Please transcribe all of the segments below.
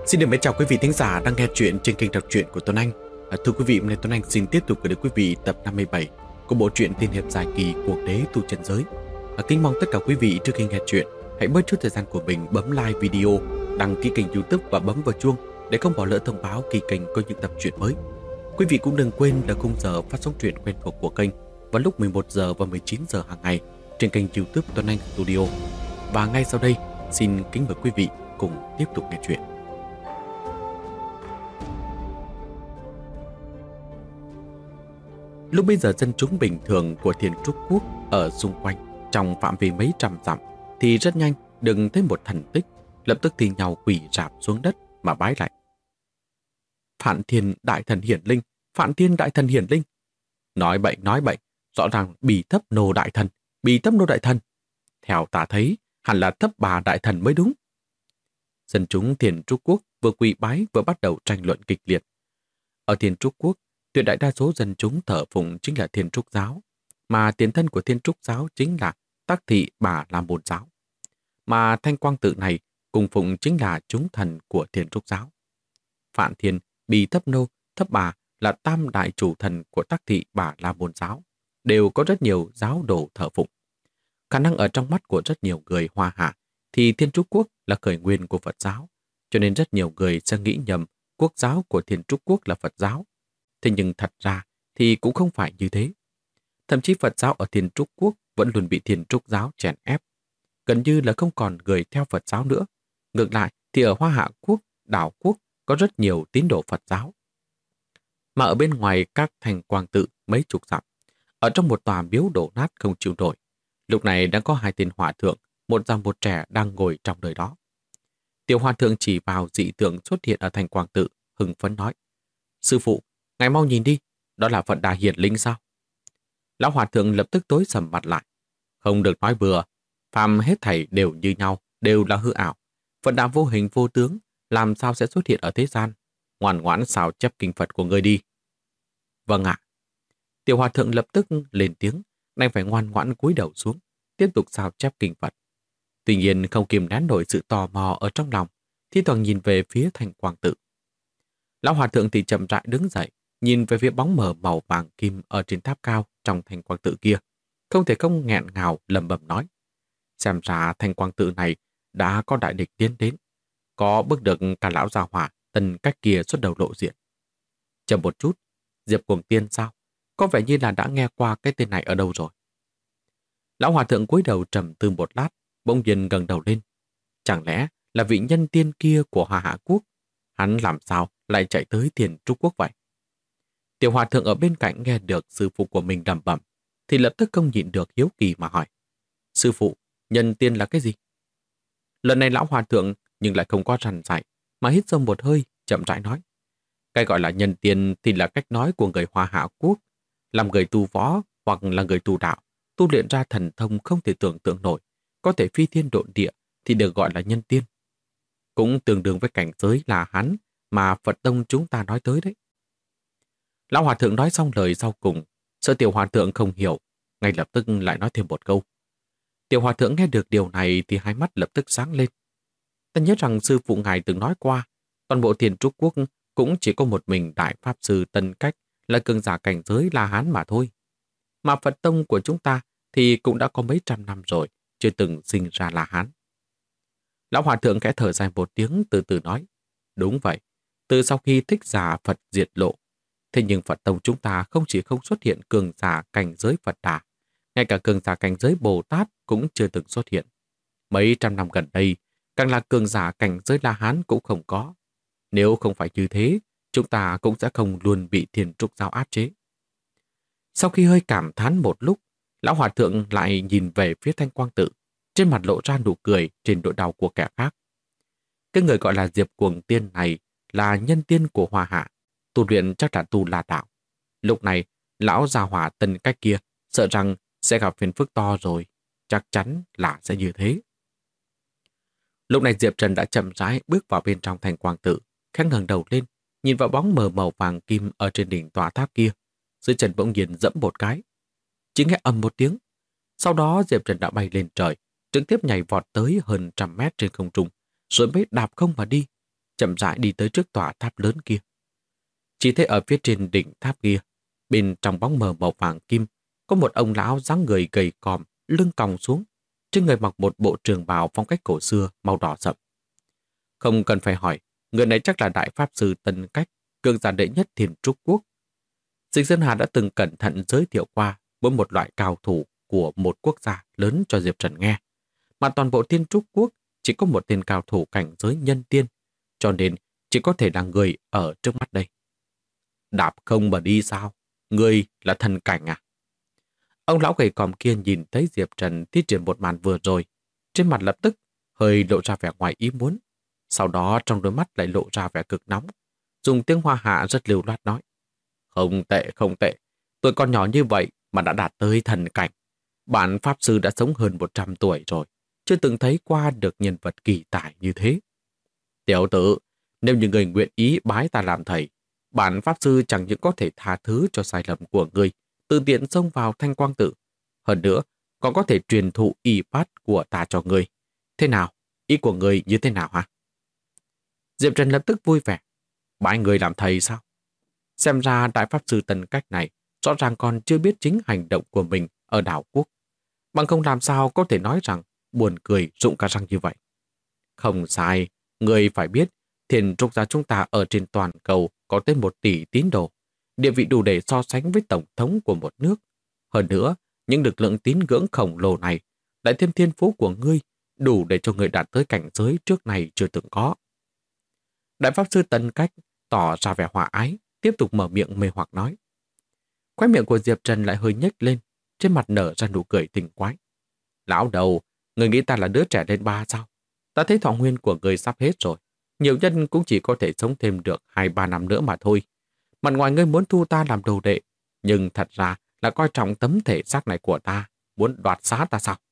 Xin được mến chào quý vị thính giả đang nghe chuyện trên kênh đọc truyện của Tuấn Anh. Thưa quý vị, hôm nay Tuấn Anh xin tiếp tục gửi đến quý vị tập 57 của bộ truyện tiên hiệp dài kỳ Cuộc Đế Tu Chân Giới. Kính mong tất cả quý vị trước khi nghe chuyện hãy bớt chút thời gian của mình bấm like video, đăng ký kênh YouTube và bấm vào chuông để không bỏ lỡ thông báo khi kênh có những tập truyện mới. Quý vị cũng đừng quên là khung giờ phát sóng truyện quen thuộc của kênh vào lúc 11 giờ và 19 giờ hàng ngày trên kênh YouTube Tuấn Anh Studio. Và ngay sau đây, xin kính mời quý vị cùng tiếp tục nghe chuyện. Lúc bây giờ dân chúng bình thường của Thiên Trúc Quốc ở xung quanh trong phạm vi mấy trăm dặm thì rất nhanh đừng thấy một thần tích, lập tức thì nhau quỳ rạp xuống đất mà bái lại. Phạn Thiên Đại Thần Hiển Linh, Phạn Thiên Đại Thần Hiển Linh. Nói bậy, rõ ràng bì thấp nô đại thần, bì thấp nô đại thần. Theo ta thấy hẳn là thấp bà đại thần mới đúng. Dân chúng Thiên Trúc Quốc vừa quỳ bái vừa bắt đầu tranh luận kịch liệt. Ở Thiên Trúc Quốc, tuyệt đại đa số dân chúng thờ phụng chính là Thiên Trúc giáo, mà tiền thân của Thiên Trúc giáo chính là Tắc Thị Bà La Môn giáo. Mà Thanh Quang Tự này cung phụng chính là chúng thần của Thiên Trúc giáo. Phạn Thiên, Bì Thấp Nô, Thấp Bà là tam đại chủ thần của Tắc Thị Bà La Môn giáo, đều có rất nhiều giáo đồ thờ phụng. Khả năng ở trong mắt của rất nhiều người Hoa Hạ thì Thiên Trúc Quốc là khởi nguyên của Phật giáo, cho nên rất nhiều người sẽ nghĩ nhầm quốc giáo của Thiên Trúc Quốc là Phật giáo. Thế nhưng thật ra thì cũng không phải như thế. Thậm chí Phật giáo ở Thiên Trúc Quốc vẫn luôn bị Thiên Trúc giáo chèn ép. Gần như là không còn người theo Phật giáo nữa. Ngược lại thì ở Hoa Hạ Quốc, Đảo Quốc có rất nhiều tín đồ Phật giáo. Mà ở bên ngoài các thành Quang Tự mấy chục dặm, ở trong một tòa miếu đổ nát không chịu nổi, lúc này đang có hai tên hòa thượng, một già một trẻ đang ngồi trong đời đó. Tiểu hòa thượng chỉ vào dị tượng xuất hiện ở thành Quang Tự, hưng phấn nói: Sư phụ, ngài mau nhìn đi, đó là Phật Đà Hiển Linh sao? Lão hòa thượng lập tức tối sầm mặt lại. Không được nói bừa, phàm hết thảy đều như nhau, đều là hư ảo. Phật Đà vô hình vô tướng, làm sao sẽ xuất hiện ở thế gian? Ngoan ngoãn xào chép kinh Phật của ngươi đi. Vâng ạ. Tiểu hòa thượng lập tức lên tiếng, đành phải ngoan ngoãn cúi đầu xuống, tiếp tục xào chép kinh Phật. Tuy nhiên không kìm nén nổi sự tò mò ở trong lòng, thi thoảng nhìn về phía thành Quang Tự. Lão hòa thượng thì chậm rãi đứng dậy, nhìn về phía bóng mờ màu vàng kim ở trên tháp cao trong thành Quang Tự kia, không thể không nghẹn ngào lẩm bẩm nói: xem ra thành Quang Tự này đã có đại địch tiến đến, có bước được cả lão già hỏa Tân Cách kia xuất đầu lộ diện. Chậm một chút, Diệp Cuồng Tiên sao? Có vẻ như là đã nghe qua cái tên này ở đâu rồi. Lão hòa thượng cúi đầu trầm tư một lát, bỗng nhiên ngẩng đầu lên. Chẳng lẽ là vị nhân tiên kia của Hoa Hạ Quốc? Hắn làm sao lại chạy tới Thiên Trúc Quốc vậy? Tiểu hòa thượng ở bên cạnh nghe được sư phụ của mình lẩm bẩm, thì lập tức không nhịn được hiếu kỳ mà hỏi: Sư phụ, nhân tiên là cái gì? Lần này lão hòa thượng nhưng lại không có rằn rải, mà hít sâu một hơi, chậm rãi nói: cái gọi là nhân tiên thì là cách nói của người Hoa Hạ Quốc, làm người tu võ hoặc là người tu đạo, tu luyện ra thần thông không thể tưởng tượng nổi, có thể phi thiên độn địa thì được gọi là nhân tiên. Cũng tương đương với cảnh giới là hắn mà Phật tông chúng ta nói tới đấy. Lão hòa thượng nói xong lời sau cùng, sợ tiểu hòa thượng không hiểu, ngay lập tức lại nói thêm một câu. Tiểu hòa thượng nghe được điều này thì hai mắt lập tức sáng lên. Ta nhớ rằng sư phụ ngài từng nói qua, toàn bộ Thiên Trúc Quốc cũng chỉ có một mình Đại Pháp Sư Tân Cách là cường giả cảnh giới La Hán mà thôi. Mà Phật tông của chúng ta thì cũng đã có mấy trăm năm rồi, chưa từng sinh ra La Hán. Lão hòa thượng khẽ thở dài một tiếng, từ từ nói: đúng vậy, từ sau khi Thích Giả Phật diệt lộ, thế nhưng Phật tông chúng ta không chỉ không xuất hiện cường giả cảnh giới Phật Đà, ngay cả cường giả cảnh giới Bồ Tát cũng chưa từng xuất hiện. Mấy trăm năm gần đây, càng là cường giả cảnh giới La Hán cũng không có. Nếu không phải như thế, chúng ta cũng sẽ không luôn bị Thiên Trúc giáo áp chế. Sau khi hơi cảm thán một lúc, lão hòa thượng lại nhìn về phía Thanh Quang Tự, trên mặt lộ ra nụ cười trên nỗi đau của kẻ khác. Cái người gọi là Diệp Cuồng Tiên này là nhân tiên của Hoa Hạ, tu luyện chắc là tu La đạo. Lúc này, lão già hỏa Tân Cách kia sợ rằng sẽ gặp phiền phức to rồi, chắc chắn là sẽ như thế. Lúc này Diệp Trần đã chậm rãi bước vào bên trong thành Quang Tự, khẽ ngẩng đầu lên, nhìn vào bóng mờ màu vàng kim ở trên đỉnh tòa tháp kia. Dưới chân bỗng nhiên dẫm một cái, chỉ nghe ầm một tiếng. Sau đó Diệp Trần đã bay lên trời, trực tiếp nhảy vọt tới hơn 100 mét trên không trung, rồi mới đạp không mà đi. chậm rãi đi tới trước tòa tháp lớn kia. Chỉ thấy ở phía trên đỉnh tháp kia, bên trong bóng mờ màu vàng kim, có một ông lão dáng người gầy còm, lưng còng xuống, trên người mặc một bộ trường bào phong cách cổ xưa màu đỏ sậm. Không cần phải hỏi, người này chắc là Đại Pháp Sư Tân Cách, cường giả đệ nhất Thiên Trúc Quốc. Dịch Sơn Hà đã từng cẩn thận giới thiệu qua mỗi một loại cao thủ của một quốc gia lớn cho Diệp Trần nghe, mà toàn bộ Thiên Trúc Quốc chỉ có một tên cao thủ cảnh giới nhân tiên, cho nên chỉ có thể là người ở trước mắt đây. Đạp không mà đi sao? Ngươi là thần cảnh à? Ông lão gầy còm kia nhìn thấy Diệp Trần thi triển một màn vừa rồi, trên mặt lập tức hơi lộ ra vẻ ngoài ý muốn. Sau đó trong đôi mắt lại lộ ra vẻ cực nóng, dùng tiếng Hoa hạ rất lưu loát nói: Không tệ, không tệ. Tôi còn nhỏ như vậy mà đã đạt tới thần cảnh. Bản Pháp Sư đã sống hơn 100 tuổi rồi, chưa từng thấy qua được nhân vật kỳ tài như thế. Tiểu tử, nếu như người nguyện ý bái ta làm thầy, bản Pháp Sư chẳng những có thể tha thứ cho sai lầm của người, tự tiện xông vào Thanh Quang Tự. Hơn nữa, còn có thể truyền thụ y bát của ta cho người. Thế nào? Ý của người như thế nào hả? Diệp Trần lập tức vui vẻ. Bái người làm thầy sao? Xem ra Đại Pháp Sư Tân Cách này rõ ràng còn chưa biết chính hành động của mình ở đảo quốc. Bằng không làm sao có thể nói rằng buồn cười rụng cả răng như vậy. Không sai, người phải biết Thiên Trúc gia chúng ta ở trên toàn cầu có tới 1 tỷ tín đồ, địa vị đủ để so sánh với tổng thống của một nước. Hơn nữa, những lực lượng tín ngưỡng khổng lồ này lại thêm thiên phú của ngươi, đủ để cho người đạt tới cảnh giới trước này chưa từng có. Đại Pháp Sư Tân Cách tỏ ra vẻ hòa ái, tiếp tục mở miệng mê hoặc nói. Khóe miệng của Diệp Trần lại hơi nhếch lên, trên mặt nở ra nụ cười tình quái. Lão đầu, người nghĩ ta là đứa trẻ lên 3 sao? Ta thấy thọ nguyên của người sắp hết rồi. Nhiều nhân cũng chỉ có thể sống thêm được 2-3 năm nữa mà thôi. Mặt ngoài ngươi muốn thu ta làm đồ đệ, nhưng thật ra là coi trọng tấm thể xác này của ta, muốn đoạt xá ta sao?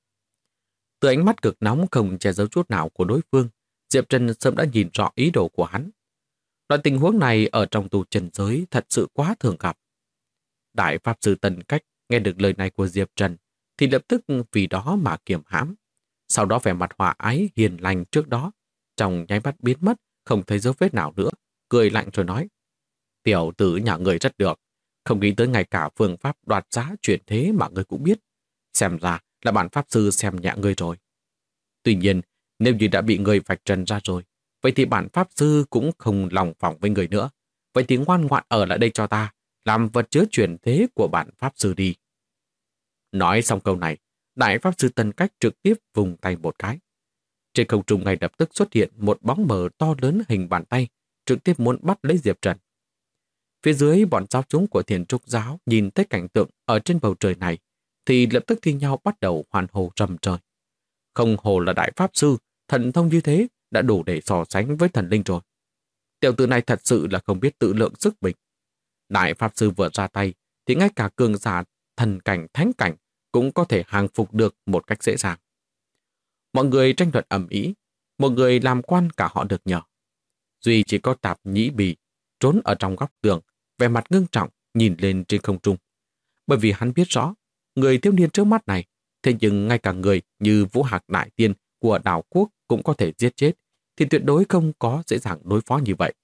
Từ ánh mắt cực nóng không che giấu chút nào của đối phương, Diệp Trần sớm đã nhìn rõ ý đồ của hắn. Loại tình huống này ở trong tu trần giới thật sự quá thường gặp. Đại Pháp Sư Tân Cách nghe được lời này của Diệp Trần thì lập tức vì đó mà kiềm hãm. Sau đó vẻ mặt hòa ái hiền lành trước đó, trong nháy mắt biến mất, không thấy dấu vết nào nữa, cười lạnh rồi nói: Tiểu tử nhà người rất được, không nghĩ tới ngay cả phương pháp đoạt giá chuyển thế mà người cũng biết. Xem ra là bản Pháp Sư xem nhẹ người rồi. Tuy nhiên, nếu như đã bị người vạch trần ra rồi, vậy thì bản Pháp Sư cũng không lòng phỏng với người nữa. Vậy thì ngoan ngoãn ở lại đây cho ta, làm vật chứa chuyển thế của bản Pháp Sư đi. Nói xong câu này, Đại Pháp Sư Tân Cách trực tiếp vùng tay một cái. Trên không trung ngay lập tức xuất hiện một bóng mờ to lớn hình bàn tay, trực tiếp muốn bắt lấy Diệp Trần. Phía dưới bọn giáo chúng của Thiền Trúc Giáo nhìn thấy cảnh tượng ở trên bầu trời này, thì lập tức thi nhau bắt đầu hoàn hồ rầm trời. Không hồ là Đại Pháp Sư, thần thông như thế đã đủ để so sánh với thần linh rồi. Tiểu tử này thật sự là không biết tự lượng sức mình. Đại Pháp Sư vừa ra tay, thì ngay cả cường giả thần cảnh, thánh cảnh cũng có thể hàng phục được một cách dễ dàng. Mọi người tranh luận ầm ĩ, một người làm quan cả họ được nhờ. Duy chỉ có Tạp Nhĩ Bì trốn ở trong góc tường, vẻ mặt ngưng trọng nhìn lên trên không trung. Bởi vì hắn biết rõ, người thiếu niên trước mắt này, thế nhưng ngay cả người như Vũ Hạc Đại Tiên của đảo quốc cũng có thể giết chết, thì tuyệt đối không có dễ dàng đối phó như vậy.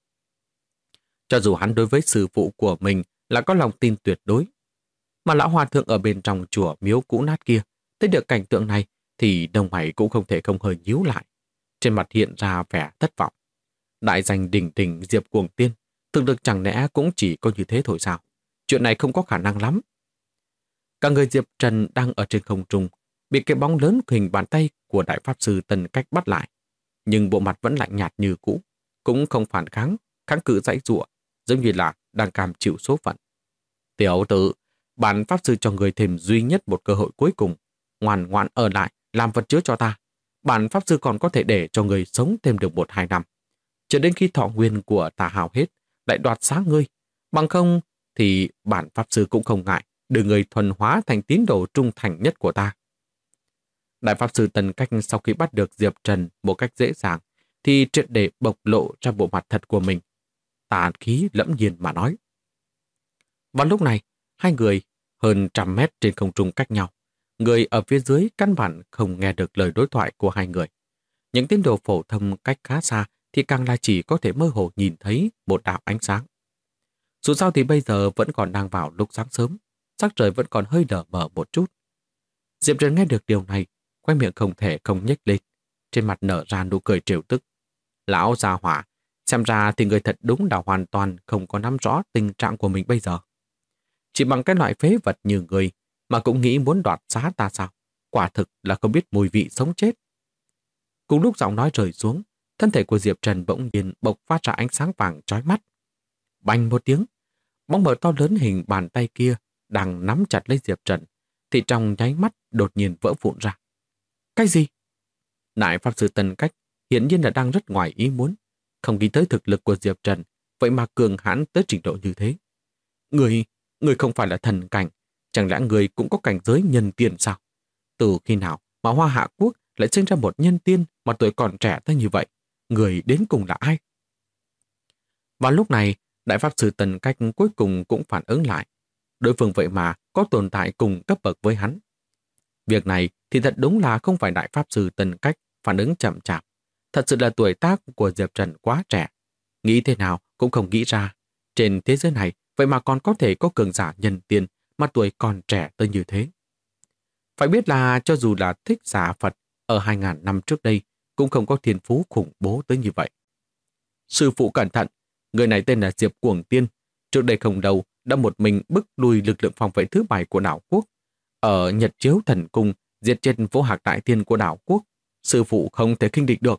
Cho dù hắn đối với sư phụ của mình là có lòng tin tuyệt đối, mà lão hòa thượng ở bên trong chùa miếu cũ nát kia, thấy được cảnh tượng này thì đồng mày cũng không thể không hơi nhíu lại. Trên mặt hiện ra vẻ thất vọng. Đại danh đỉnh đỉnh Diệp Cuồng Tiên, thực lực chẳng lẽ cũng chỉ có như thế thôi sao? Chuyện này không có khả năng lắm. Cả người Diệp Trần đang ở trên không trung, bị cái bóng lớn hình bàn tay của Đại Pháp Sư Tân Cách bắt lại. Nhưng bộ mặt vẫn lạnh nhạt như cũ, cũng không phản kháng, kháng cự giãy giụa, giống như là đang cam chịu số phận. Tiểu tử, bản Pháp Sư cho người thêm duy nhất một cơ hội cuối cùng, ngoan ngoãn ở lại làm vật chứa cho ta. Bản Pháp Sư còn có thể để cho người sống thêm được 1-2 năm, cho đến khi thọ nguyên của ta hao hết, lại đoạt xá ngươi. Bằng không thì bản Pháp Sư cũng không ngại đưa người thuần hóa thành tín đồ trung thành nhất của ta. Đại Pháp Sư Tân Cách sau khi bắt được Diệp Trần một cách dễ dàng thì triệt để bộc lộ ra bộ mặt thật của mình. Tà khí lẫm nhiên mà nói. Vào lúc này, hai người hơn 100 mét trên không trung cách nhau. Người ở phía dưới căn bản không nghe được lời đối thoại của hai người. Những tín đồ phổ thông cách khá xa thì càng là chỉ có thể mơ hồ nhìn thấy một đạo ánh sáng. Dù sao thì bây giờ vẫn còn đang vào lúc sáng sớm, sắc trời vẫn còn hơi đờ mờ một chút. Diệp Trần nghe được điều này, khoe miệng không thể không nhếch lên, trên mặt nở ra nụ cười trêu tức. Lão già hỏa, xem ra thì người thật đúng là hoàn toàn không có nắm rõ tình trạng của mình bây giờ. Chỉ bằng cái loại phế vật như người mà cũng nghĩ muốn đoạt xá ta sao? Quả thực là không biết mùi vị sống chết. Cùng lúc giọng nói rơi xuống, thân thể của Diệp Trần bỗng nhiên bộc phát ra ánh sáng vàng chói mắt. Bành một tiếng, bóng mờ to lớn hình bàn tay kia đang nắm chặt lấy Diệp Trần, thì trong nháy mắt đột nhiên vỡ vụn ra. Cái gì? Đại pháp sư Tân Cách hiển nhiên là đang rất ngoài ý muốn, không nghĩ tới thực lực của Diệp Trần, vậy mà cường hãn tới trình độ như thế. Người không phải là thần cảnh, chẳng lẽ người cũng có cảnh giới nhân tiên sao? Từ khi nào mà Hoa Hạ Quốc lại sinh ra một nhân tiên mà tuổi còn trẻ tới như vậy? Người đến cùng là ai? Vào lúc này, Đại Pháp Sư Tần Cách cuối cùng cũng phản ứng lại. Đối phương vậy mà có tồn tại cùng cấp bậc với hắn. Việc này thì thật đúng là không phải Đại Pháp Sư Tần Cách phản ứng chậm chạp. Thật sự là tuổi tác của Diệp Trần quá trẻ. Nghĩ thế nào cũng không nghĩ ra. Trên thế giới này vậy mà còn có thể có cường giả nhân tiên mà tuổi còn trẻ tới như thế. Phải biết là cho dù là Thích Giả Phật ở 2.000 năm trước đây cũng không có thiên phú khủng bố tới như vậy. Sư phụ cẩn thận, người này tên là Diệp Cuồng Tiên. Trước đây không lâu đã một mình bức lui lực lượng phòng vệ thứ 7 của đảo quốc. Ở Nhật Chiếu Thần Cung diệt chết Vô Hạc Đại Tiên của đảo quốc. Sư phụ không thể khinh địch được.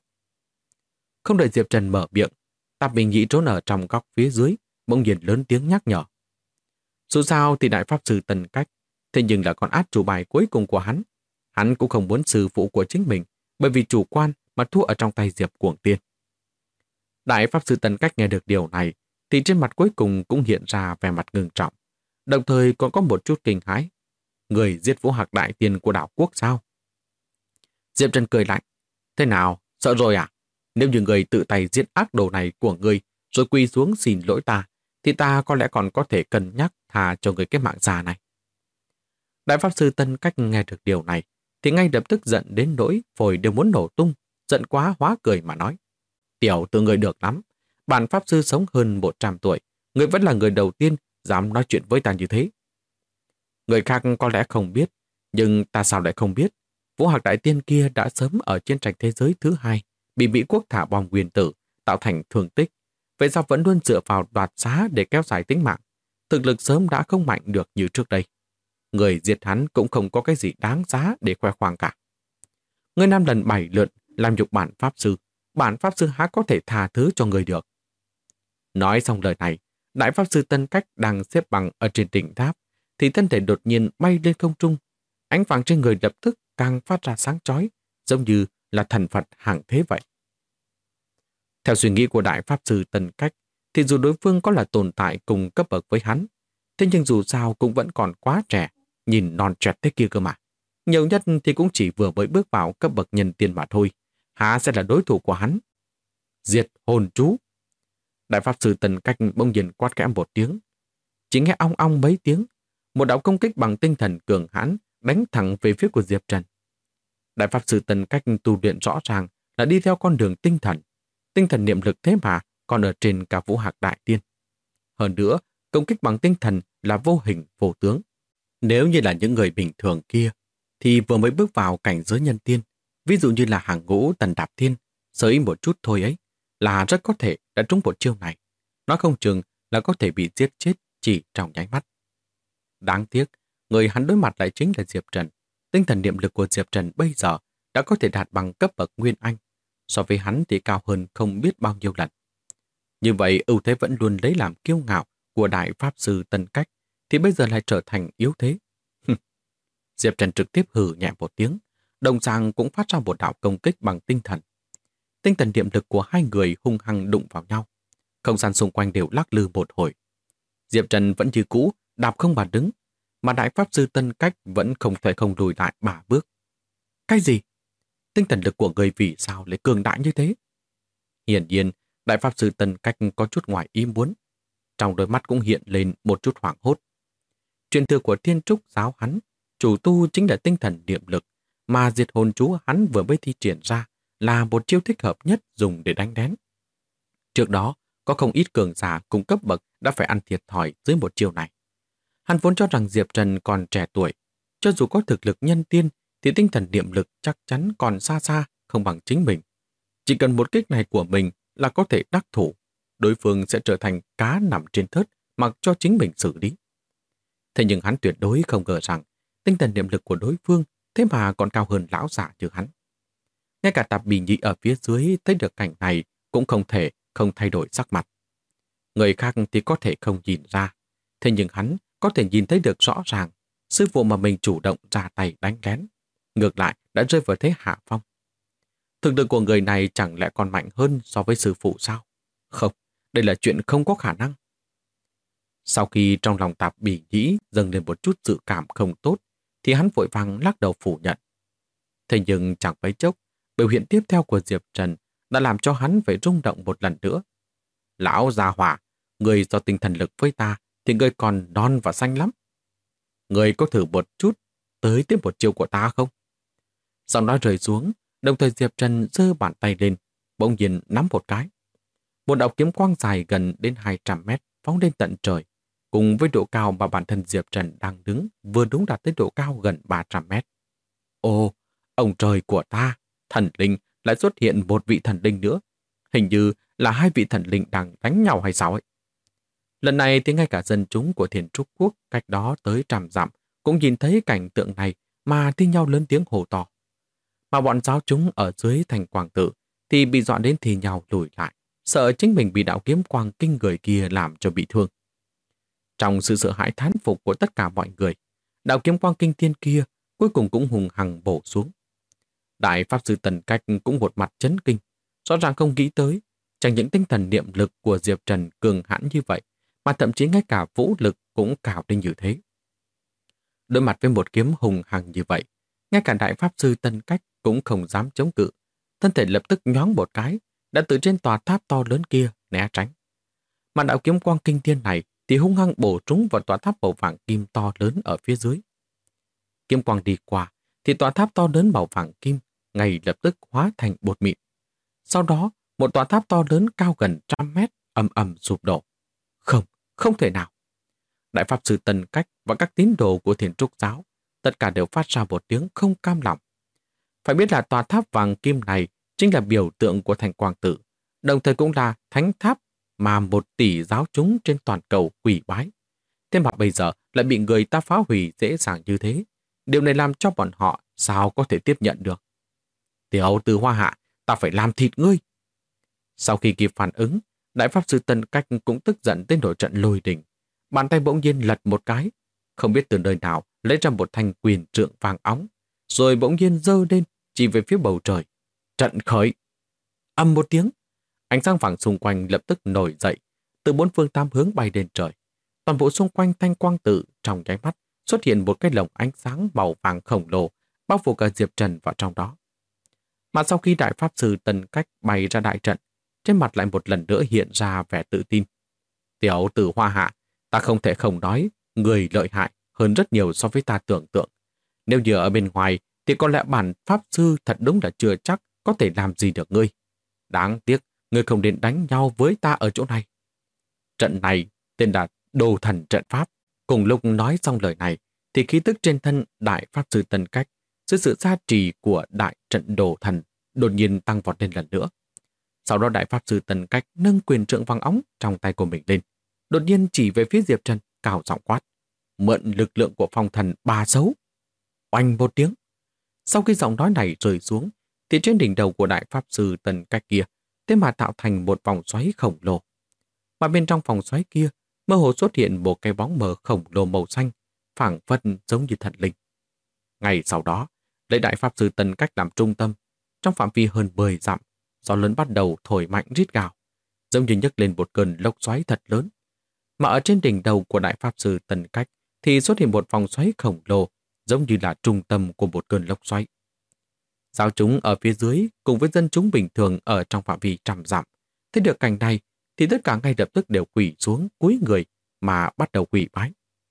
Không đợi Diệp Trần mở miệng, Tạp Bình Nhĩ trốn ở trong góc phía dưới, bỗng nhiên lớn tiếng nhắc nhở. Dù sao thì Đại Pháp Sư Tần Cách, thế nhưng là con át chủ bài cuối cùng của hắn. Hắn cũng không muốn sư phụ của chính mình, bởi vì chủ quan mà thua ở trong tay Diệp Cuồng Tiên. Đại Pháp Sư Tần Cách nghe được điều này, thì trên mặt cuối cùng cũng hiện ra vẻ mặt ngưng trọng, đồng thời còn có một chút kinh hãi. Người giết Vũ Hạc Đại Tiên của đảo quốc sao? Diệp Trần cười lạnh. Thế nào, sợ rồi à? Nếu như người tự tay giết ác đồ này của người rồi quỳ xuống xin lỗi ta, thì ta có lẽ còn có thể cân nhắc tha cho người cái mạng già này. Đại Pháp Sư Tân Cách nghe được điều này, thì ngay lập tức giận đến nỗi phổi đều muốn nổ tung, giận quá hóa cười mà nói. Tiểu tử người được lắm, bản Pháp Sư sống hơn 100 tuổi, người vẫn là người đầu tiên dám nói chuyện với ta như thế. Người khác có lẽ không biết, nhưng ta sao lại không biết? Vũ Hạc Đại Tiên kia đã sớm ở chiến tranh thế giới thứ 2, bị Mỹ quốc thả bom nguyên tử, tạo thành thương tích. Vậy sao vẫn luôn dựa vào đoạt xá để kéo dài tính mạng? Thực lực sớm đã không mạnh được như trước đây. Người diệt hắn cũng không có cái gì đáng giá để khoe khoang cả. Người 5 lần 7 lượt làm nhục bản Pháp Sư há có thể tha thứ cho người được. Nói xong lời này, Đại Pháp Sư Tân Cách đang xếp bằng ở trên đỉnh tháp, thì thân thể đột nhiên bay lên không trung. Ánh vàng trên người lập tức càng phát ra sáng chói, giống như là thần Phật hàng thế vậy. Theo suy nghĩ của Đại Pháp Sư Tân Cách, thì dù đối phương có là tồn tại cùng cấp bậc với hắn, thế nhưng dù sao cũng vẫn còn quá trẻ, nhìn non trẻ thế kia cơ mà. Nhiều nhất thì cũng chỉ vừa mới bước vào cấp bậc nhân tiên mà thôi, há sẽ là đối thủ của hắn. Diệt hồn chú. Đại Pháp Sư Tân Cách bỗng nhiên quát khẽ một tiếng. Chỉ nghe ong ong mấy tiếng, một đạo công kích bằng tinh thần cường hãn đánh thẳng về phía của Diệp Trần. Đại Pháp Sư Tân Cách tu luyện rõ ràng là đi theo con đường tinh thần. Tinh thần niệm lực thế mà còn ở trên cả Vũ Hạc Đại Tiên. Hơn nữa, công kích bằng tinh thần là vô hình vô tướng. Nếu như là những người bình thường kia, thì vừa mới bước vào cảnh giới nhân tiên, ví dụ như là hàng ngũ Tần Đạp Thiên, sới một chút thôi ấy, là rất có thể đã trúng một chiêu này. Nói không chừng là có thể bị giết chết chỉ trong nháy mắt. Đáng tiếc, người hắn đối mặt lại chính là Diệp Trần. Tinh thần niệm lực của Diệp Trần bây giờ đã có thể đạt bằng cấp bậc Nguyên Anh, so với hắn thì cao hơn không biết bao nhiêu lần. Như vậy ưu thế vẫn luôn lấy làm kiêu ngạo của Đại Pháp Sư Tân Cách, thì bây giờ lại trở thành yếu thế. Diệp Trần trực tiếp hừ nhẹ một tiếng, đồng dạng cũng phát ra một đạo công kích bằng tinh thần. Tinh thần niệm lực của hai người hung hăng đụng vào nhau. Không gian xung quanh đều lắc lư một hồi. Diệp Trần vẫn như cũ, đạp không mà đứng, mà Đại Pháp Sư Tân Cách vẫn không thể không lùi lại 3 bước. Cái gì? Tinh thần lực của người vì sao lại cường đại như thế? Hiển nhiên, Đại Pháp Sư Tân Cách có chút ngoài ý muốn. Trong đôi mắt cũng hiện lên một chút hoảng hốt. Truyền thừa của Thiên Trúc giáo hắn, chủ tu chính là tinh thần niệm lực, mà diệt hồn chú hắn vừa mới thi triển ra là một chiêu thích hợp nhất dùng để đánh đén. Trước đó, có không ít cường giả cùng cấp bậc đã phải ăn thiệt thòi dưới một chiêu này. Hắn vốn cho rằng Diệp Trần còn trẻ tuổi, cho dù có thực lực nhân tiên thì tinh thần niệm lực chắc chắn còn xa xa không bằng chính mình. Chỉ cần một kích này của mình là có thể đắc thủ, đối phương sẽ trở thành cá nằm trên thớt mặc cho chính mình xử lý. Thế nhưng hắn tuyệt đối không ngờ rằng tinh thần niệm lực của đối phương thế mà còn cao hơn lão giả như hắn. Ngay cả Tạp Bì Nhĩ ở phía dưới thấy được cảnh này cũng không thể không thay đổi sắc mặt. Người khác thì có thể không nhìn ra, thế nhưng hắn có thể nhìn thấy được rõ ràng sư phụ mà mình chủ động ra tay đánh lén, ngược lại đã rơi vào thế hạ phong. Thực lực của người này chẳng lẽ còn mạnh hơn so với sư phụ sao? Không, đây là chuyện không có khả năng. Sau khi trong lòng Tạp Bì Nhĩ dâng lên một chút dự cảm không tốt, thì hắn vội vàng lắc đầu phủ nhận. Thế nhưng chẳng mấy chốc, biểu hiện tiếp theo của Diệp Trần đã làm cho hắn phải rung động một lần nữa. Lão già hỏa, người do tinh thần lực với ta thì người còn non và xanh lắm. Người có thử một chút tới tiếp một chiêu của ta không? Sau đó rơi xuống, đồng thời Diệp Trần giơ bàn tay lên, bỗng nhiên nắm một cái. Một đạo kiếm quang dài gần đến 200 mét phóng lên tận trời, cùng với độ cao mà bản thân Diệp Trần đang đứng vừa đúng đạt tới độ cao gần 300 mét. Ồ, ông trời của ta, thần linh lại xuất hiện một vị thần linh nữa. Hình như là hai vị thần linh đang đánh nhau hay sao ấy. Lần này thì ngay cả dân chúng của Thiên Trúc Quốc cách đó tới 100 dặm cũng nhìn thấy cảnh tượng này mà thi nhau lớn tiếng hô to. Mà bọn giáo chúng ở dưới thành Quảng Tự thì bị dọa đến thì nhau lùi lại, sợ chính mình bị đạo kiếm quang kinh người kia làm cho bị thương. Trong sự sợ hãi thán phục của tất cả mọi người, đạo kiếm quang kinh thiên kia cuối cùng cũng hùng hằng bổ xuống. Đại Pháp Sư Tần Cách cũng một mặt chấn kinh, rõ ràng không nghĩ tới, chẳng những tinh thần niệm lực của Diệp Trần cường hãn như vậy, mà thậm chí ngay cả vũ lực cũng cao đến như thế. Đối mặt với một kiếm hùng hằng như vậy, ngay cả Đại Pháp Sư Tần Cách cũng không dám chống cự, thân thể lập tức nhoáng một cái, đã từ trên tòa tháp to lớn kia né tránh. Mà đạo kiếm quang kinh thiên này thì hung hăng bổ trúng vào tòa tháp màu vàng kim to lớn ở phía dưới. Kiếm quang đi qua, thì tòa tháp to lớn màu vàng kim ngay lập tức hóa thành bột mịn. Sau đó, một tòa tháp to lớn cao gần 100 mét ầm ầm sụp đổ. Không, không thể nào. Đại Pháp Sư Tần Cách và các tín đồ của Thiền Trúc giáo tất cả đều phát ra một tiếng không cam lòng. Phải biết là tòa tháp vàng kim này chính là biểu tượng của thành Quảng Tự, đồng thời cũng là thánh tháp mà 1 tỷ giáo chúng trên toàn cầu quỳ bái. Thế mà bây giờ lại bị người ta phá hủy dễ dàng như thế. Điều này làm cho bọn họ sao có thể tiếp nhận được. Tiểu tử Hoa Hạ, ta phải làm thịt ngươi. Sau khi kịp phản ứng, Đại Pháp Sư Tần Cách cũng tức giận tới nổi trận lôi đình. Bàn tay bỗng nhiên lật một cái, không biết từ nơi nào lấy ra một thanh quyền trượng vàng óng, rồi bỗng nhiên giơ lên chỉ về phía bầu trời. Trận khởi! Ầm một tiếng, ánh sáng vàng xung quanh lập tức nổi dậy, từ 4 phương 8 hướng bay lên trời. Toàn bộ xung quanh Thanh Quang Tự trong nháy mắt xuất hiện một cái lồng ánh sáng màu vàng khổng lồ, bao phủ cả Diệp Trần vào trong đó. Mà sau khi Đại Pháp Sư Tần Cách bày ra đại trận, trên mặt lại một lần nữa hiện ra vẻ tự tin. Tiểu tử Hoa Hạ, ta không thể không nói, người lợi hại hơn rất nhiều so với ta tưởng tượng. Nếu như ở bên ngoài, thì có lẽ bản Pháp Sư thật đúng là chưa chắc có thể làm gì được ngươi. Đáng tiếc, ngươi không đến đánh nhau với ta ở chỗ này. Trận này tên là Đồ Thần Trận Pháp. Cùng lúc nói xong lời này, thì khí tức trên thân Đại Pháp Sư Tần Cách dưới sự gia trì của Đại Trận Đồ Thần đột nhiên tăng vọt lên lần nữa. Sau đó Đại Pháp Sư Tần Cách nâng quyền trượng vàng óng trong tay của mình lên, đột nhiên chỉ về phía Diệp Trần, cao giọng quát: mượn lực lượng của phong thần bà xấu. Oanh một tiếng. Sau khi giọng nói này rơi xuống, thì trên đỉnh đầu của Đại Pháp Sư Tần Cách kia thế mà tạo thành một vòng xoáy khổng lồ. Mà bên trong vòng xoáy kia mơ hồ xuất hiện một cái bóng mờ khổng lồ màu xanh, phảng phất giống như thần linh. Ngày sau đó, lấy Đại Pháp Sư Tần Cách làm trung tâm, trong phạm vi hơn 10 dặm, gió lớn bắt đầu thổi mạnh rít gào, giống như nhấc lên một cơn lốc xoáy thật lớn. Mà ở trên đỉnh đầu của Đại Pháp Sư Tần Cách thì xuất hiện một vòng xoáy khổng lồ, giống như là trung tâm của một cơn lốc xoáy. Giáo chúng ở phía dưới cùng với dân chúng bình thường ở trong phạm vi 100 dặm, thấy được cảnh này thì tất cả ngay lập tức đều quỳ xuống cúi người mà bắt đầu quỳ bái.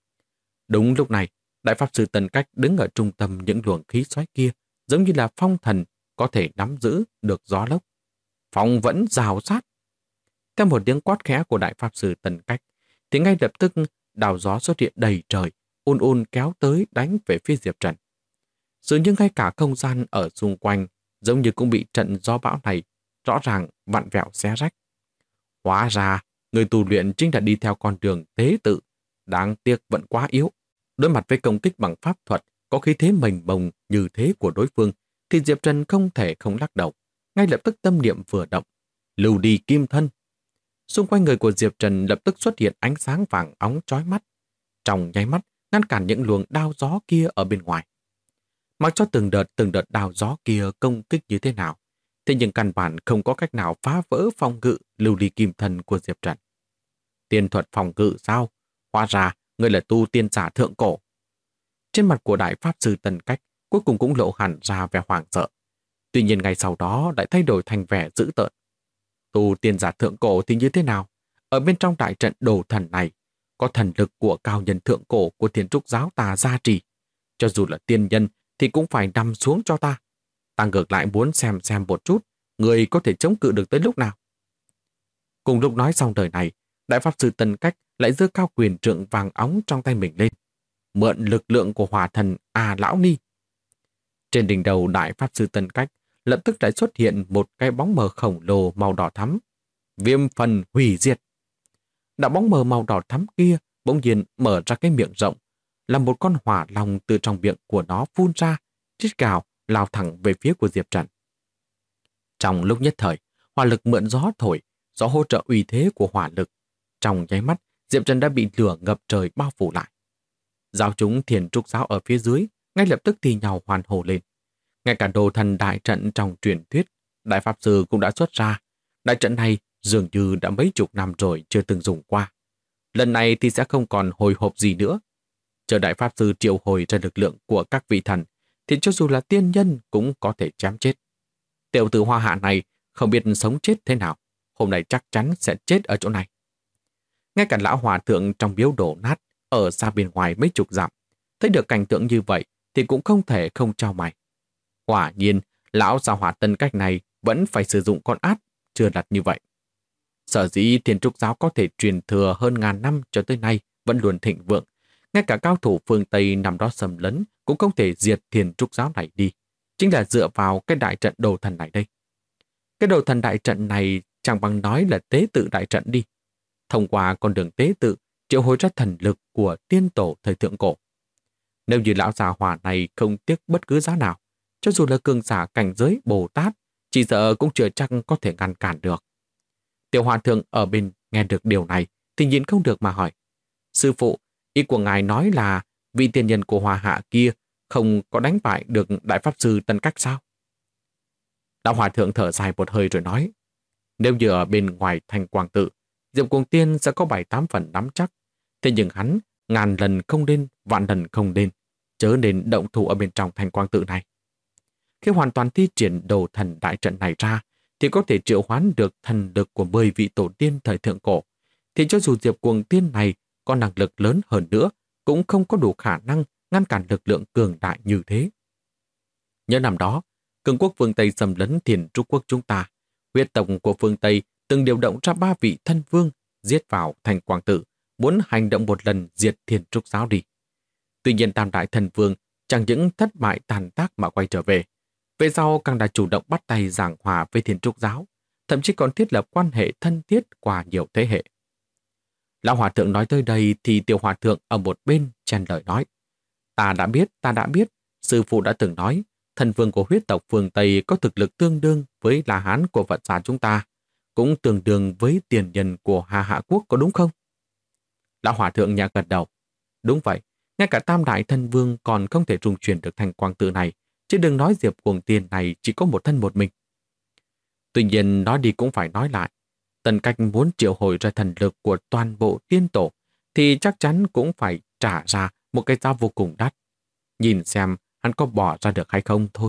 Đúng lúc này, Đại Pháp Sư Tần Cách đứng ở trung tâm những luồng khí xoáy kia, giống như là phong thần có thể nắm giữ được gió lốc. Phong vẫn rào sát. Theo một tiếng quát khẽ của Đại Pháp Sư Tần Cách, thì ngay lập tức đào gió xuất hiện đầy trời, ùn ùn kéo tới đánh về phía Diệp Trần. Dường như ngay cả không gian ở xung quanh giống như cũng bị trận gió bão này rõ ràng vặn vẹo xé rách. Hóa ra, người tu luyện chính là đi theo con đường tế tự, đáng tiếc vẫn quá yếu. Đối mặt với công kích bằng pháp thuật có khí thế mênh mông như thế của đối phương, thì Diệp Trần không thể không lắc đầu. Ngay lập tức tâm niệm vừa động, lưu đi kim thân. Xung quanh người của Diệp Trần lập tức xuất hiện ánh sáng vàng óng chói mắt, trong nháy mắt ngăn cản những luồng đao gió kia ở bên ngoài. Mặc cho từng đợt đao gió kia công kích như thế nào, thế nhưng căn bản không có cách nào phá vỡ phòng ngự lưu ly kim thân của Diệp Trần. Tiên thuật phòng ngự sao? Hóa ra người là tu tiên giả thượng cổ. Trên mặt của Đại Pháp Sư Tần Cách cuối cùng cũng lộ hẳn ra vẻ hoảng sợ. Tuy nhiên ngay sau đó lại thay đổi thành vẻ dữ tợn. Tu tiên giả thượng cổ thì như thế nào? Ở bên trong đại trận đồ thần này, có thần lực của cao nhân thượng cổ của Thiên Trúc giáo ta gia trì. Cho dù là tiên nhân thì cũng phải nằm xuống cho ta. Ta ngược lại muốn xem một chút, người có thể chống cự được tới lúc nào. Cùng lúc nói xong đời này, Đại Pháp Sư Tần Cách lại giơ cao quyền trượng vàng óng trong tay mình lên, mượn lực lượng của hỏa thần Lão Ni. Trên đỉnh đầu Đại Pháp Sư Tần Cách lập tức lại xuất hiện một cái bóng mờ khổng lồ màu đỏ thắm. Viêm phần hủy diệt. Đạo bóng mờ màu đỏ thắm kia bỗng nhiên mở ra cái miệng rộng, là một con hỏa long từ trong miệng của nó phun ra, rít gào lao thẳng về phía của Diệp Trần. Trong lúc nhất thời, hỏa lực mượn gió thổi, gió hỗ trợ uy thế của hỏa lực. Trong nháy mắt, Diệp Trần đã bị lửa ngập trời bao phủ lại. Giáo chúng Thiền Trúc giáo ở phía dưới ngay lập tức thi nhau hoan hô lên. Ngay cả đồ thần đại trận trong truyền thuyết, Đại Pháp Sư cũng đã xuất ra. Đại trận này dường như đã mấy chục năm rồi chưa từng dùng qua. Lần này thì sẽ không còn hồi hộp gì nữa. Chờ Đại Pháp Sư triệu hồi ra lực lượng của các vị thần, thì cho dù là tiên nhân cũng có thể chém chết. Tiểu tử Hoa Hạ này không biết sống chết thế nào, hôm nay chắc chắn sẽ chết ở chỗ này. Ngay cả lão hòa thượng trong miếu đổ nát ở xa bên ngoài mấy chục dặm, thấy được cảnh tượng như vậy thì cũng không thể không chau mày. Quả nhiên, lão gia hỏa Tần Cách này vẫn phải sử dụng con át chưa đặt như vậy. Sở dĩ Thiên Trúc giáo có thể truyền thừa hơn ngàn năm cho tới nay vẫn luôn thịnh vượng. Ngay cả cao thủ phương Tây nằm đó xâm lấn cũng không thể diệt Thiên Trúc giáo này đi. Chính là dựa vào cái đại trận đồ thần này đây. Cái đồ thần đại trận này chẳng bằng nói là tế tự đại trận đi. Thông qua con đường tế tự triệu hồi ra thần lực của tiên tổ thời thượng cổ. Nếu như lão già hỏa này không tiếc bất cứ giá nào, cho dù là cường giả cảnh giới Bồ Tát, chỉ sợ cũng chưa chắc có thể ngăn cản được. Tiểu hòa thượng ở bên nghe được điều này thì nhìn không được mà hỏi. Sư phụ, ý của ngài nói là vị tiền nhân của Hoa Hạ kia không có đánh bại được Đại Pháp Sư Tần Cách sao? Lão hòa thượng thở dài một hơi rồi nói, nếu như ở bên ngoài thành Quang Tự, Diệp Cuồng Tiên sẽ có 7-8 phần nắm chắc. Thế nhưng hắn ngàn lần không nên, vạn lần không nên, chớ nên động thủ ở bên trong thành Quang Tự này. Khi hoàn toàn thi triển đồ thần đại trận này ra, thì có thể triệu hoán được thần lực của 10 vị tổ tiên thời thượng cổ. Thì cho dù Diệp Cuồng Tiên này có năng lực lớn hơn nữa, cũng không có đủ khả năng ngăn cản lực lượng cường đại như thế. Nhớ năm đó, cường quốc phương Tây xâm lấn Thiền Trúc quốc chúng ta, huyết tộc của phương Tây từng điều động ra 3 vị thân vương giết vào thành Quang Tự, muốn hành động một lần diệt Thiên Trúc giáo đi. Tuy nhiên tam đại thần vương chẳng những thất bại tàn tác mà quay trở về. Về sau càng đã chủ động bắt tay giảng hòa với Thiên Trúc giáo, thậm chí còn thiết lập quan hệ thân thiết qua nhiều thế hệ. Lão hòa thượng nói tới đây thì tiểu hòa thượng ở một bên chen lời nói. Ta đã biết, sư phụ đã từng nói, thần vương của huyết tộc phương Tây có thực lực tương đương với La Hán của Phật gia chúng ta, cũng tương đương với tiền nhân của Hà Hạ quốc, có đúng không? Lão hòa thượng nhẹ gật đầu. Đúng vậy, ngay cả tam đại thân vương còn không thể trùng truyền được thành Quang Tự này, chứ đừng nói Diệp Cuồng Tiên này chỉ có một thân một mình. Tuy nhiên nói đi cũng phải nói lại, Tần Cách muốn triệu hồi ra thần lực của toàn bộ tiên tổ thì chắc chắn cũng phải trả ra một cái giá vô cùng đắt. Nhìn xem hắn có bỏ ra được hay không thôi.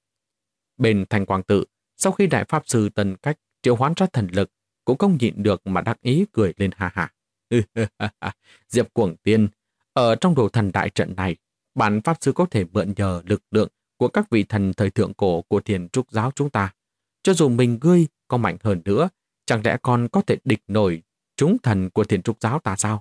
Bên thành Quang Tự, sau khi Đại Pháp Sư Tần Cách triệu hoán ra thần lực, cũng không nhịn được mà đắc ý cười lên ha ha. Diệp Cuồng Tiên, ở trong đồ thần đại trận này, bản Pháp Sư có thể mượn nhờ lực lượng của các vị thần thời thượng cổ của Thiền Trúc giáo chúng ta. Cho dù mình ngươi có mạnh hơn nữa, Chẳng lẽ con có thể địch nổi chúng thần của Thiên Trúc giáo ta sao?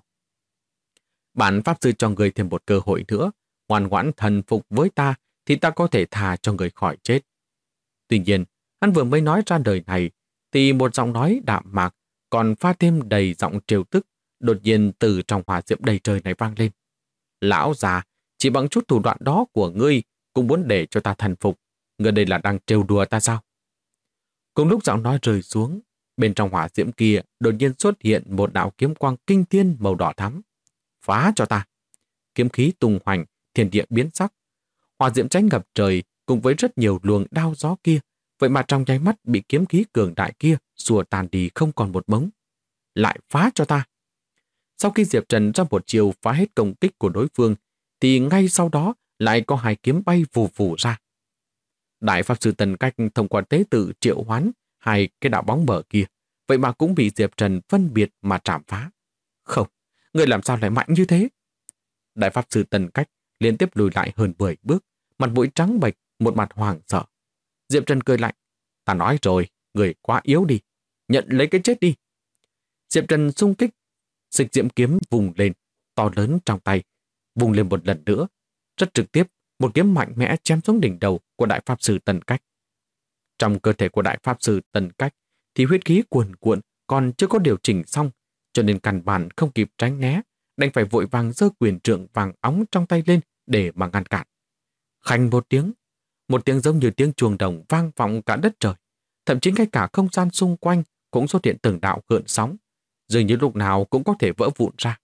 Bản pháp sư cho người thêm một cơ hội nữa, ngoan ngoãn thần phục với ta thì ta có thể tha cho người khỏi chết. Tuy nhiên, hắn vừa mới nói ra lời này, thì một giọng nói đạm mạc, còn pha thêm đầy giọng trêu tức, đột nhiên từ trong hỏa diệm đầy trời này vang lên. Lão già, chỉ bằng chút thủ đoạn đó của ngươi cũng muốn để cho ta thần phục. Ngươi đây là đang trêu đùa ta sao? Cùng lúc giọng nói rơi xuống, bên trong hỏa diễm kia đột nhiên xuất hiện một đạo kiếm quang kinh thiên màu đỏ thắm. Phá cho ta! Kiếm khí tung hoành, thiên địa biến sắc. Hỏa diễm cháy ngập trời cùng với rất nhiều luồng đao gió kia, vậy mà trong nháy mắt bị kiếm khí cường đại kia xua tàn đi không còn một bóng. Lại phá cho ta! Sau khi Diệp Trần ra một chiều phá hết công kích của đối phương, thì ngay sau đó lại có hai kiếm bay vù vù ra. Đại Pháp Sư Tần Cách thông qua tế tự triệu hoán hai cái đạo bóng mở kia, vậy mà cũng bị Diệp Trần phân biệt mà trảm phá. Không, người làm sao lại mạnh như thế? Đại Pháp Sư Tần Cách liên tiếp lùi lại hơn 10 bước, mặt mũi trắng bệch, một mặt hoảng sợ. Diệp Trần cười lạnh. Ta nói rồi, người quá yếu đi. Nhận lấy cái chết đi. Diệp Trần xung kích, xích diễm kiếm vùng lên, to lớn trong tay, vùng lên một lần nữa. Rất trực tiếp, một kiếm mạnh mẽ chém xuống đỉnh đầu của Đại Pháp Sư Tần Cách. Trong cơ thể của Đại Pháp Sư Tần Cách thì huyết khí cuồn cuộn còn chưa có điều chỉnh xong, cho nên căn bản không kịp tránh né, đành phải vội vàng giơ quyền trượng vàng óng trong tay lên để mà ngăn cản. Khanh một tiếng giống như tiếng chuông đồng vang vọng cả đất trời, thậm chí ngay cả không gian xung quanh cũng xuất hiện từng đạo gợn sóng, dường như lúc nào cũng có thể vỡ vụn ra.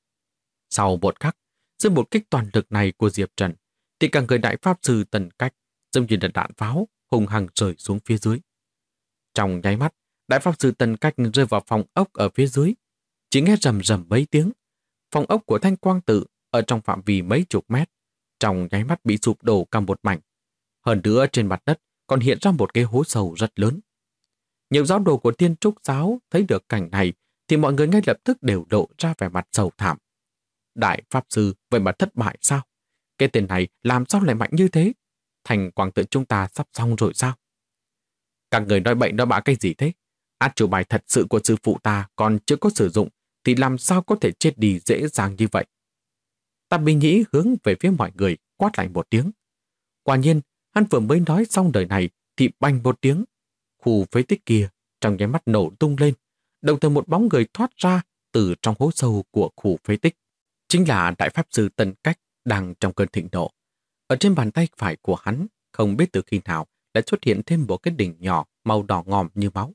Sau một khắc, dưới một kích toàn lực này của Diệp Trần, thì cả người Đại Pháp Sư Tần Cách giống như là đạn pháo hùng hăng rơi xuống phía dưới. Trong nháy mắt, Đại Pháp Sư Tần Cách rơi vào phòng ốc ở phía dưới, chỉ nghe rầm rầm mấy tiếng. Phòng ốc của Thanh Quang Tự ở trong phạm vi mấy chục mét, trong nháy mắt bị sụp đổ cả một mảnh. Hơn nữa trên mặt đất còn hiện ra một cái hố sâu rất lớn. Nhiều giáo đồ của Thiên Trúc giáo thấy được cảnh này thì mọi người ngay lập tức đều lộ ra vẻ mặt sầu thảm. Đại Pháp Sư vậy mà thất bại sao? Cái tên này làm sao lại mạnh như thế? Thành Quang Tự chúng ta sắp xong rồi sao? Các người nói bậy nói bạ cái gì thế? Át chủ bài thật sự của sư phụ ta còn chưa có sử dụng thì làm sao có thể chết đi dễ dàng như vậy? Tam Binh Nhĩ hướng về phía mọi người quát lại một tiếng. Quả nhiên, hắn vừa mới nói xong đời này thì bành một tiếng. Khu phế tích kia trong nháy mắt nổ tung lên, đồng thời một bóng người thoát ra từ trong hố sâu của khu phế tích. Chính là Đại Pháp Sư Tần Cách đang trong cơn thịnh nộ. Ở trên bàn tay phải của hắn, không biết từ khi nào lại xuất hiện thêm một cái đỉnh nhỏ màu đỏ ngòm như máu.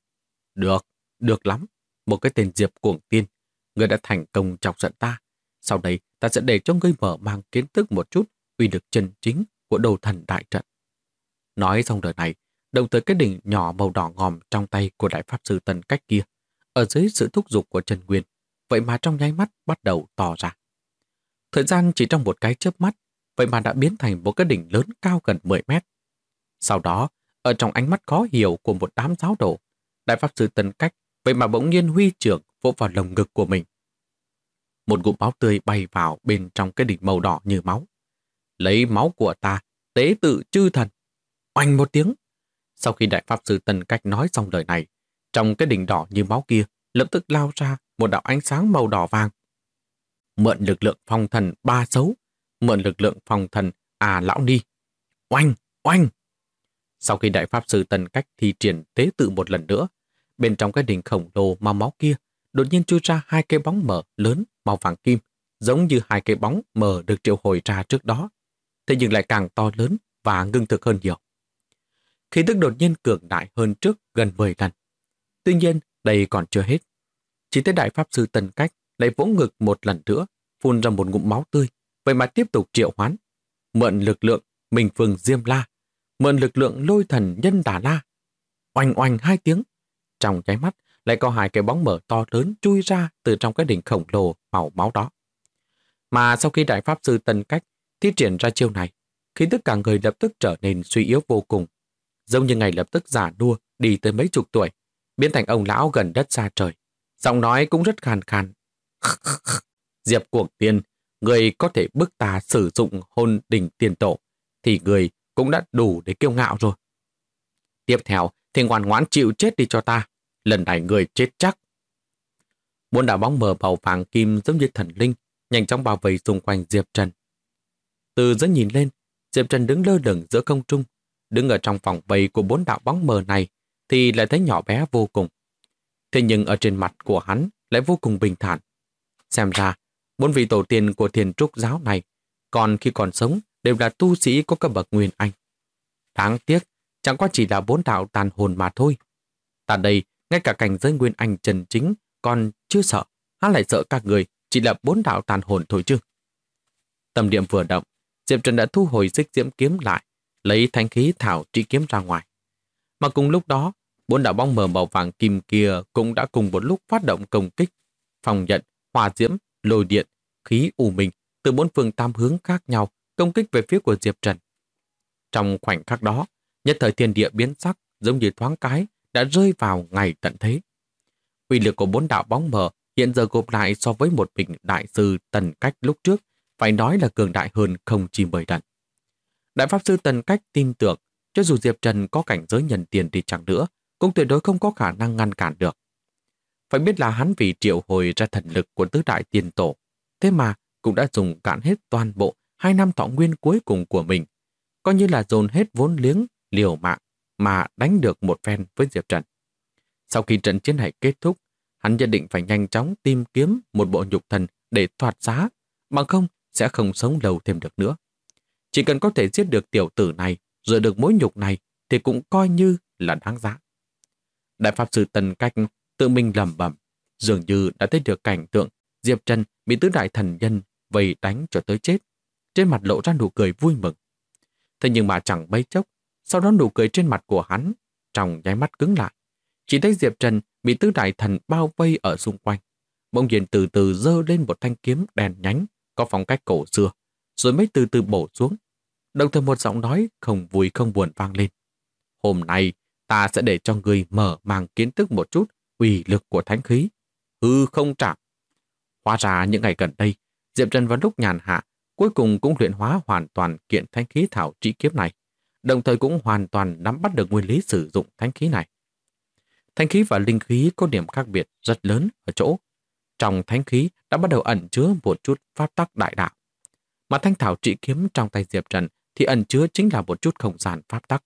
Được lắm. Một cái tên Diệp Cuồng Tiên. Người đã thành công chọc giận ta. Sau đây ta sẽ để cho ngươi mở mang kiến thức một chút uy lực chân chính của đồ thần đại trận. Nói xong đời này, đồng thời cái đỉnh nhỏ màu đỏ ngòm trong tay của Đại Pháp Sư Tần Cách kia, ở dưới sự thúc giục của Trần Nguyên, vậy mà trong nháy mắt bắt đầu to ra. Thời gian chỉ trong một cái chớp mắt, vậy mà đã biến thành một cái đỉnh lớn cao gần 10 mét. Sau đó, ở trong ánh mắt khó hiểu của một đám giáo đồ, Đại Pháp Sư Tần Cách vậy mà bỗng nhiên huy trưởng vỗ vào lồng ngực của mình. Một ngụm máu tươi bay vào bên trong cái đỉnh màu đỏ như máu. Lấy máu của ta, tế tự chư thần. Oanh một tiếng. Sau khi Đại Pháp Sư Tần Cách nói xong lời này, trong cái đỉnh đỏ như máu kia lập tức lao ra một đạo ánh sáng màu đỏ vàng. Mượn lực lượng phong thần ba xấu, mượn lực lượng phong thần lão ni. Oanh, oanh. Sau khi Đại Pháp Sư Tần Cách thi triển tế tự một lần nữa, bên trong cái đỉnh khổng lồ màu máu kia đột nhiên chui ra hai cái bóng mờ lớn màu vàng kim, giống như hai cái bóng mờ được triệu hồi ra trước đó, thế nhưng lại càng to lớn và ngưng thực hơn nhiều. Khí tức đột nhiên cường đại hơn trước gần 10 lần. Tuy nhiên, đây còn chưa hết. Chỉ thấy Đại Pháp Sư Tần Cách lại vỗ ngực một lần nữa, phun ra một ngụm máu tươi, vậy mà tiếp tục triệu hoán. Mượn lực lượng Minh Phương Diêm La, mượn lực lượng Lôi Thần Nhân Đà La. Oanh oanh hai tiếng. Trong nháy mắt, lại có hai cái bóng mở to lớn chui ra từ trong cái đỉnh khổng lồ màu máu đó. Mà sau khi Đại Pháp Sư Tần Cách thi triển ra chiêu này, khí tức cả người lập tức trở nên suy yếu vô cùng, giống như ngày lập tức già nua đi tới mấy chục tuổi, biến thành ông lão gần đất xa trời. Giọng nói cũng rất khàn khàn. Diệp Cuồng Tiên, người có thể bức ta sử dụng hôn đỉnh tiền tổ, thì người cũng đã đủ để kiêu ngạo rồi. Tiếp theo thì ngoan ngoãn chịu chết đi cho ta. lần này người chết chắc. Bốn đạo bóng mờ màu vàng kim giống như thần linh, nhanh chóng bao vây xung quanh Diệp Trần. Từ dưới nhìn lên, Diệp Trần đứng lơ lửng giữa không trung, đứng ở trong vòng vây của bốn đạo bóng mờ này thì lại thấy nhỏ bé vô cùng. Thế nhưng ở trên mặt của hắn lại vô cùng bình thản. Xem ra, bốn vị tổ tiên của Thiên Trúc giáo này, còn khi còn sống đều là tu sĩ có cấp bậc Nguyên Anh. Đáng tiếc, chẳng qua chỉ là bốn đạo tàn hồn mà thôi. Tại đây, ngay cả cảnh giới Nguyên Anh chân chính còn chưa sợ, hắn lại sợ các người chỉ là bốn đạo tàn hồn thôi chứ. Tâm niệm vừa động, Diệp Trần đã thu hồi xích diễm kiếm lại, lấy thanh khí thảo trị kiếm ra ngoài. Mà cùng lúc đó, bốn đạo bóng mờ màu vàng kim kia cũng đã cùng một lúc phát động công kích, phòng nhận, hỏa diễm, lôi điện, khí u minh từ bốn phương tám hướng khác nhau công kích về phía của Diệp Trần. Trong khoảnh khắc đó, nhất thời thiên địa biến sắc, giống như thoáng cái đã rơi vào ngày tận thế. Uy lực của bốn đạo bóng mờ hiện giờ gộp lại so với một vị đại sư Tần Cách lúc trước, phải nói là cường đại hơn không chỉ 10 lần. Đại pháp sư Tần Cách tin tưởng, cho dù Diệp Trần có cảnh giới nhân tiền đi chăng nữa, cũng tuyệt đối không có khả năng ngăn cản được. Phải biết là hắn vì triệu hồi ra thần lực của tứ đại tiền tổ, thế mà cũng đã dùng cạn hết toàn bộ 2 năm thọ nguyên cuối cùng của mình, coi như là dồn hết vốn liếng, liều mạng mà đánh được một phen với Diệp Trần. Sau khi trận chiến này kết thúc, hắn nhất định phải nhanh chóng tìm kiếm một bộ nhục thần để thoát giá, bằng không sẽ không sống lâu thêm được nữa. Chỉ cần có thể giết được tiểu tử này, rửa được mối nhục này, thì cũng coi như là đáng giá. Đại pháp sư Tần Cách tự mình lẩm bẩm, dường như đã thấy được cảnh tượng Diệp Trần bị tứ đại thần nhân vây đánh cho tới chết, trên mặt lộ ra nụ cười vui mừng. Thế nhưng mà chẳng mấy chốc, sau đó nụ cười trên mặt của hắn trong nháy mắt cứng lại. Chỉ thấy Diệp Trần bị tứ đại thần bao vây ở xung quanh, bỗng nhiên từ từ giơ lên một thanh kiếm đèn nhánh có phong cách cổ xưa, rồi mới từ từ bổ xuống. Đồng thời một giọng nói không vui không buồn vang lên. Hôm nay ta sẽ để cho người mở mang kiến thức một chút uy lực của thánh khí. Hư không chạm. Hóa ra những ngày gần đây, Diệp Trần vào lúc nhàn hạ cuối cùng cũng luyện hóa hoàn toàn kiện thánh khí thảo trị kiếm này, đồng thời cũng hoàn toàn nắm bắt được nguyên lý sử dụng thánh khí này. Thánh khí và linh khí có điểm khác biệt rất lớn ở chỗ. Trong thánh khí đã bắt đầu ẩn chứa một chút pháp tắc đại đạo. Mà thanh thảo trị kiếm trong tay Diệp Trần thì ẩn chứa chính là một chút không gian pháp tắc.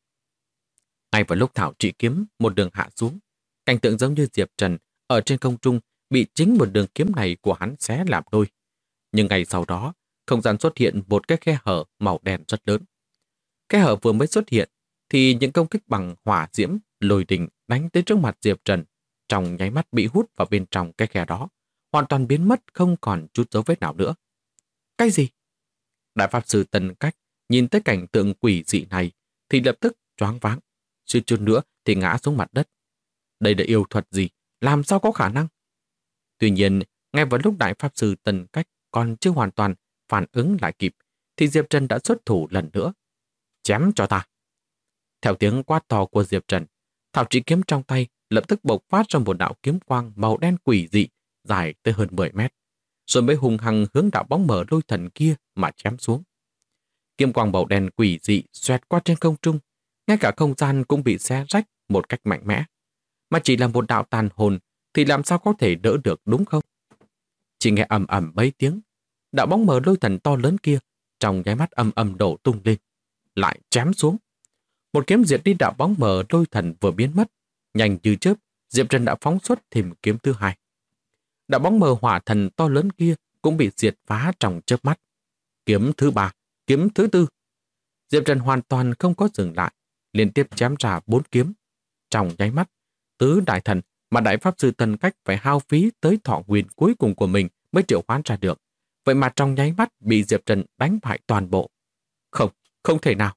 Ngay vào lúc thảo trị kiếm một đường hạ xuống, cảnh tượng giống như Diệp Trần ở trên không trung bị chính một đường kiếm này của hắn xé làm đôi. Nhưng ngày sau đó, không gian xuất hiện một cái khe hở màu đen rất lớn. Khe hở vừa mới xuất hiện thì những công kích bằng hỏa diễm, lôi đình đánh tới trước mặt Diệp Trần trong nháy mắt bị hút vào bên trong cái khe đó, hoàn toàn biến mất không còn chút dấu vết nào nữa. Cái gì? Đại pháp sư Tần Cách nhìn tới cảnh tượng quỷ dị này thì lập tức choáng váng, suýt chút nữa thì ngã xuống mặt đất. Đây là yêu thuật gì? Làm sao có khả năng? Tuy nhiên, ngay vào lúc đại pháp sư Tần Cách còn chưa hoàn toàn phản ứng lại kịp, thì Diệp Trần đã xuất thủ lần nữa. Chém cho ta! Theo tiếng quát to của Diệp Trần, thảo trị kiếm trong tay lập tức bộc phát ra một đạo kiếm quang màu đen quỷ dị dài tới hơn 10 mét, rồi mới hùng hăng hướng đạo bóng mờ lôi thần kia mà chém xuống. Kiếm quang màu đen quỷ dị xoẹt qua trên không trung, ngay cả không gian cũng bị xé rách một cách mạnh mẽ. Mà chỉ là một đạo tàn hồn thì làm sao có thể đỡ được, đúng không? Chỉ nghe ầm ầm mấy tiếng, đạo bóng mờ lôi thần to lớn kia trong nháy mắt ầm ầm đổ tung lên, lại chém xuống. Một kiếm diệt đi đạo bóng mờ lôi thần vừa biến mất, nhanh như chớp, Diệp Trần đã phóng xuất thêm kiếm thứ hai. Đạo bóng mờ hỏa thần to lớn kia cũng bị diệt phá trong chớp mắt. Kiếm thứ ba, kiếm thứ tư. Diệp Trần hoàn toàn không có dừng lại, liên tiếp chém ra 4 kiếm. Trong nháy mắt, tứ đại thần mà đại pháp sư Tần Cách phải hao phí tới thọ nguyên cuối cùng của mình mới triệu hoán ra được. Vậy mà trong nháy mắt bị Diệp Trần đánh bại toàn bộ. Không, không thể nào.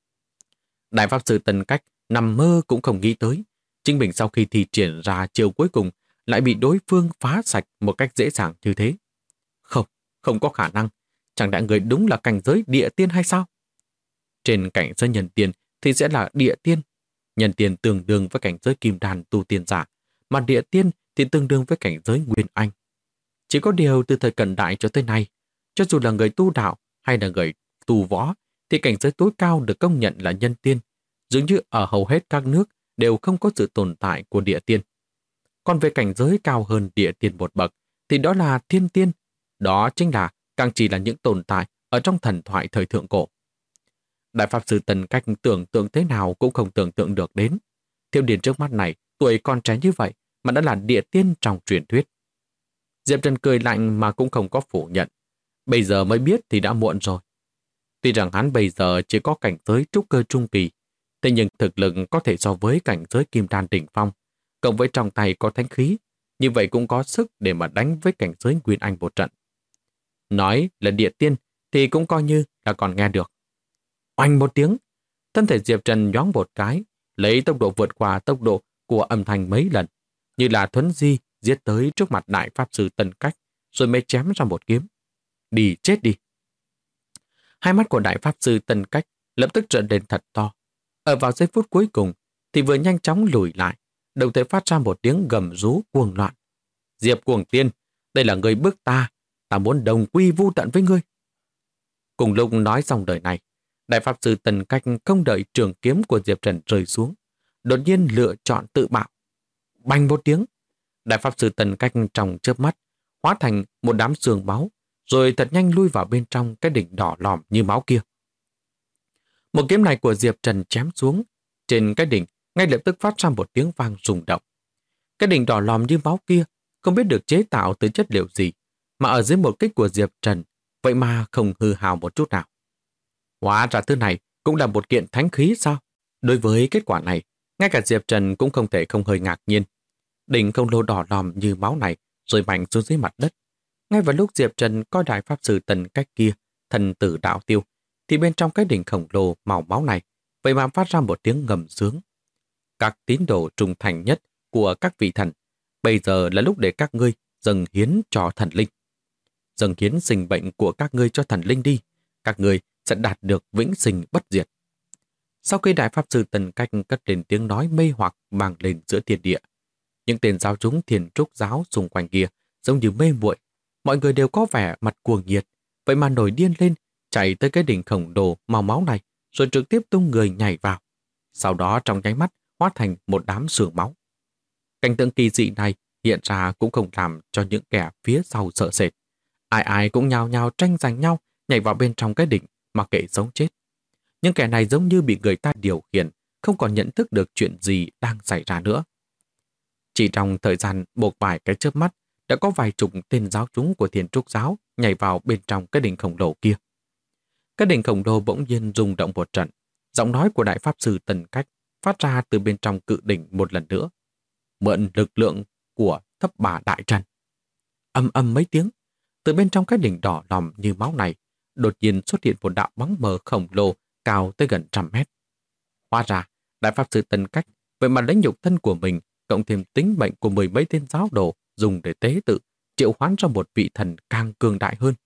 Đại pháp sư Tần Cách nằm mơ cũng không nghĩ tới, chính mình sau khi thi triển ra chiêu cuối cùng lại bị đối phương phá sạch một cách dễ dàng như thế. Không, không có khả năng. Chẳng lẽ người đúng là cảnh giới địa tiên hay sao? Trên cảnh giới nhân tiên thì sẽ là địa tiên. Nhân tiên tương đương với cảnh giới kim đan tu tiên giả, mà địa tiên thì tương đương với cảnh giới nguyên anh. Chỉ có điều từ thời cận đại cho tới nay, cho dù là người tu đạo hay là người tu võ, thì cảnh giới tối cao được công nhận là nhân tiên. Dường như ở hầu hết các nước đều không có sự tồn tại của địa tiên. Còn về cảnh giới cao hơn địa tiên một bậc, thì đó là thiên tiên. Đó chính là càng chỉ là những tồn tại ở trong thần thoại thời thượng cổ. Đại Pháp Sư Tần Cách tưởng tượng thế nào cũng không tưởng tượng được đến. Thiếu niên trước mắt này, tuổi còn trẻ như vậy, mà đã là địa tiên trong truyền thuyết. Diệp Trần cười lạnh mà cũng không có phủ nhận. Bây giờ mới biết thì đã muộn rồi. Tuy rằng hắn bây giờ chỉ có cảnh giới trúc cơ trung kỳ, thế nhưng thực lực có thể so với cảnh giới kim đan đỉnh phong, cộng với trong tay có thánh khí, như vậy cũng có sức để mà đánh với cảnh giới Nguyên Anh một trận. Nói là địa tiên thì cũng coi như là còn nghe được. Oanh một tiếng, thân thể Diệp Trần nhoáng một cái, lấy tốc độ vượt qua tốc độ của âm thanh mấy lần, như là thuấn di giết tới trước mặt Đại Pháp Sư Tần Cách, rồi mới chém ra một kiếm. Đi chết đi. Hai mắt của Đại Pháp Sư Tần Cách lập tức trợn lên thật to. Ở vào giây phút cuối cùng thì vừa nhanh chóng lùi lại, đồng thời phát ra một tiếng gầm rú cuồng loạn. Diệp Cuồng Tiên, đây là người bức ta muốn đồng quy vu tận với ngươi. Cùng lúc nói xong lời này, Đại Pháp Sư Tần Cách không đợi trường kiếm của Diệp Trần rơi xuống, đột nhiên lựa chọn tự bạo. Bành một tiếng, Đại Pháp Sư Tần Cách trong chớp mắt hóa thành một đám xương máu, rồi thật nhanh lui vào bên trong cái đỉnh đỏ lòm như máu kia. Một kiếm này của Diệp Trần chém xuống, trên cái đỉnh ngay lập tức phát ra một tiếng vang rung động. Cái đỉnh đỏ lòm như máu kia không biết được chế tạo từ chất liệu gì, mà ở dưới một kích của Diệp Trần, vậy mà không hư hào một chút nào. Hóa ra thứ này cũng là một kiện thánh khí sao? Đối với kết quả này, ngay cả Diệp Trần cũng không thể không hơi ngạc nhiên. Đỉnh không lồ đỏ lòm như máu này rơi mạnh xuống dưới mặt đất. Ngay vào lúc Diệp Trần coi Đại Pháp Sư Tần Cách kia, thần tử đạo tiêu, thì bên trong cái đỉnh khổng lồ màu máu này, vậy mà phát ra một tiếng ngầm sướng. Các tín đồ trung thành nhất của các vị thần, bây giờ là lúc để các ngươi dâng hiến cho thần linh. Dâng hiến sinh bệnh của các ngươi cho thần linh đi, các ngươi sẽ đạt được vĩnh sinh bất diệt. Sau khi Đại Pháp Sư Tần Cách cất lên tiếng nói mê hoặc vang lên giữa thiên địa, những tên giáo chúng Thiền Trúc giáo xung quanh kia giống như mê muội, mọi người đều có vẻ mặt cuồng nhiệt, vậy mà nổi điên lên, chạy tới cái đỉnh khổng lồ màu máu này, rồi trực tiếp tung người nhảy vào. Sau đó trong nháy mắt hóa thành một đám sương máu. Cảnh tượng kỳ dị này hiện ra cũng không làm cho những kẻ phía sau sợ sệt. Ai ai cũng nhao nhao tranh giành nhau nhảy vào bên trong cái đỉnh mà kệ sống chết. Những kẻ này giống như bị người ta điều khiển, không còn nhận thức được chuyện gì đang xảy ra nữa. Chỉ trong thời gian một vài cái chớp mắt, đã có vài chục tên giáo chúng của Thiền Trúc giáo nhảy vào bên trong cái đỉnh khổng lồ kia. Cái đỉnh khổng lồ bỗng nhiên rung động một trận. Giọng nói của Đại Pháp Sư Tần Cách phát ra từ bên trong cự đỉnh một lần nữa. Mượn lực lượng của Thấp Bà Đại Trần. Ầm ầm mấy tiếng, từ bên trong cái đỉnh đỏ lòm như máu này, đột nhiên xuất hiện một đạo bóng mờ khổng lồ cao tới gần 100 mét. Hóa ra, Đại Pháp Sư Tần Cách vậy mà lấy nhục thân của mình, cộng thêm tính mệnh của 10 mấy tên giáo đồ dùng để tế tự, triệu hoán cho một vị thần càng cường đại hơn.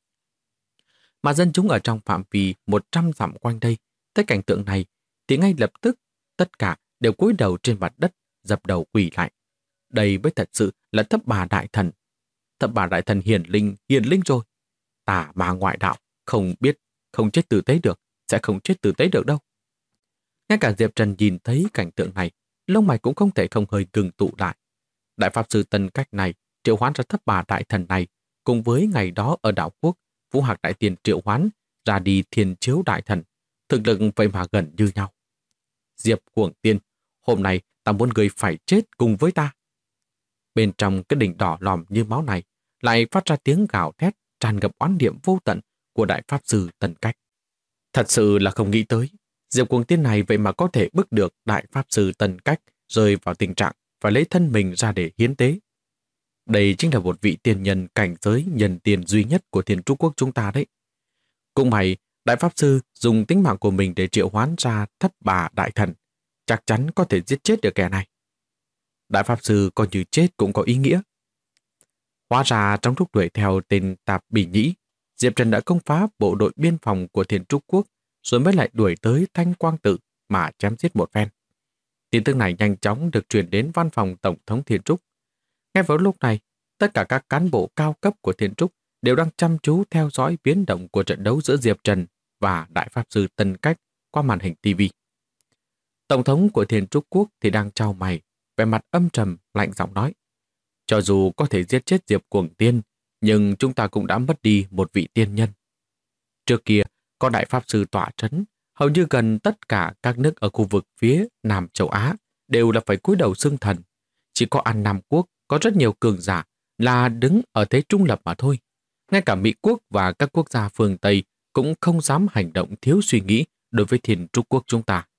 Mà dân chúng ở trong phạm vi 100 dặm quanh đây, thấy cảnh tượng này, thì ngay lập tức tất cả đều cúi đầu trên mặt đất, dập đầu quỳ lại. Đây mới thật sự là Thấp Bà Đại Thần. Thấp Bà Đại Thần hiển linh rồi. Tà ma ngoại đạo, không biết, không chết tử tế được, sẽ không chết tử tế được đâu. Ngay cả Diệp Trần nhìn thấy cảnh tượng này, lông mày cũng không thể không hơi ngừng tụ lại. Đại Pháp Sư Tần Cách này triệu hoán ra Thấp Bà Đại Thần này, cùng với ngày đó ở đảo quốc, Vũ Hạc Đại Tiên triệu hoán ra đi Thiên Chiếu Đại Thần, thực lực vậy mà gần như nhau. Diệp Cuồng Tiên, hôm nay ta muốn người phải chết cùng với ta. Bên trong cái đỉnh đỏ lòm như máu này lại phát ra tiếng gào thét tràn ngập oán niệm vô tận của Đại Pháp Sư Tần Cách. Thật sự là không nghĩ tới, Diệp Cuồng Tiên này vậy mà có thể bức được Đại Pháp Sư Tần Cách rơi vào tình trạng phải lấy thân mình ra để hiến tế. Đây chính là một vị tiên nhân cảnh giới nhân tiên duy nhất của Thiên Trúc Quốc chúng ta đấy. Cũng may, Đại Pháp Sư dùng tính mạng của mình để triệu hoán ra Thấp Bà Đại Thần, chắc chắn có thể giết chết được kẻ này. Đại Pháp Sư coi như chết cũng có ý nghĩa. Hóa ra trong lúc đuổi theo tên Tạp Bỉ Nhĩ, Diệp Trần đã công phá bộ đội biên phòng của Thiên Trúc Quốc, rồi mới lại đuổi tới Thanh Quang Tự mà chém giết một phen. Tin tức này nhanh chóng được truyền đến văn phòng Tổng thống Thiên Trúc. Ngay vào lúc này, tất cả các cán bộ cao cấp của Thiên Trúc đều đang chăm chú theo dõi biến động của trận đấu giữa Diệp Trần và Đại Pháp Sư Tần Cách qua màn hình TV. Tổng thống của Thiên Trúc Quốc thì đang chau mày, vẻ mặt âm trầm, lạnh giọng nói: Cho dù có thể giết chết Diệp Cuồng Tiên, nhưng chúng ta cũng đã mất đi một vị tiên nhân. Trước kia, có đại pháp sư tọa trấn, hầu như gần tất cả các nước ở khu vực phía Nam châu Á đều là phải cúi đầu xưng thần. Chỉ có An Nam Quốc có rất nhiều cường giả là đứng ở thế trung lập mà thôi. Ngay cả Mỹ Quốc và các quốc gia phương Tây cũng không dám hành động thiếu suy nghĩ đối với Thiên Trúc Quốc chúng ta.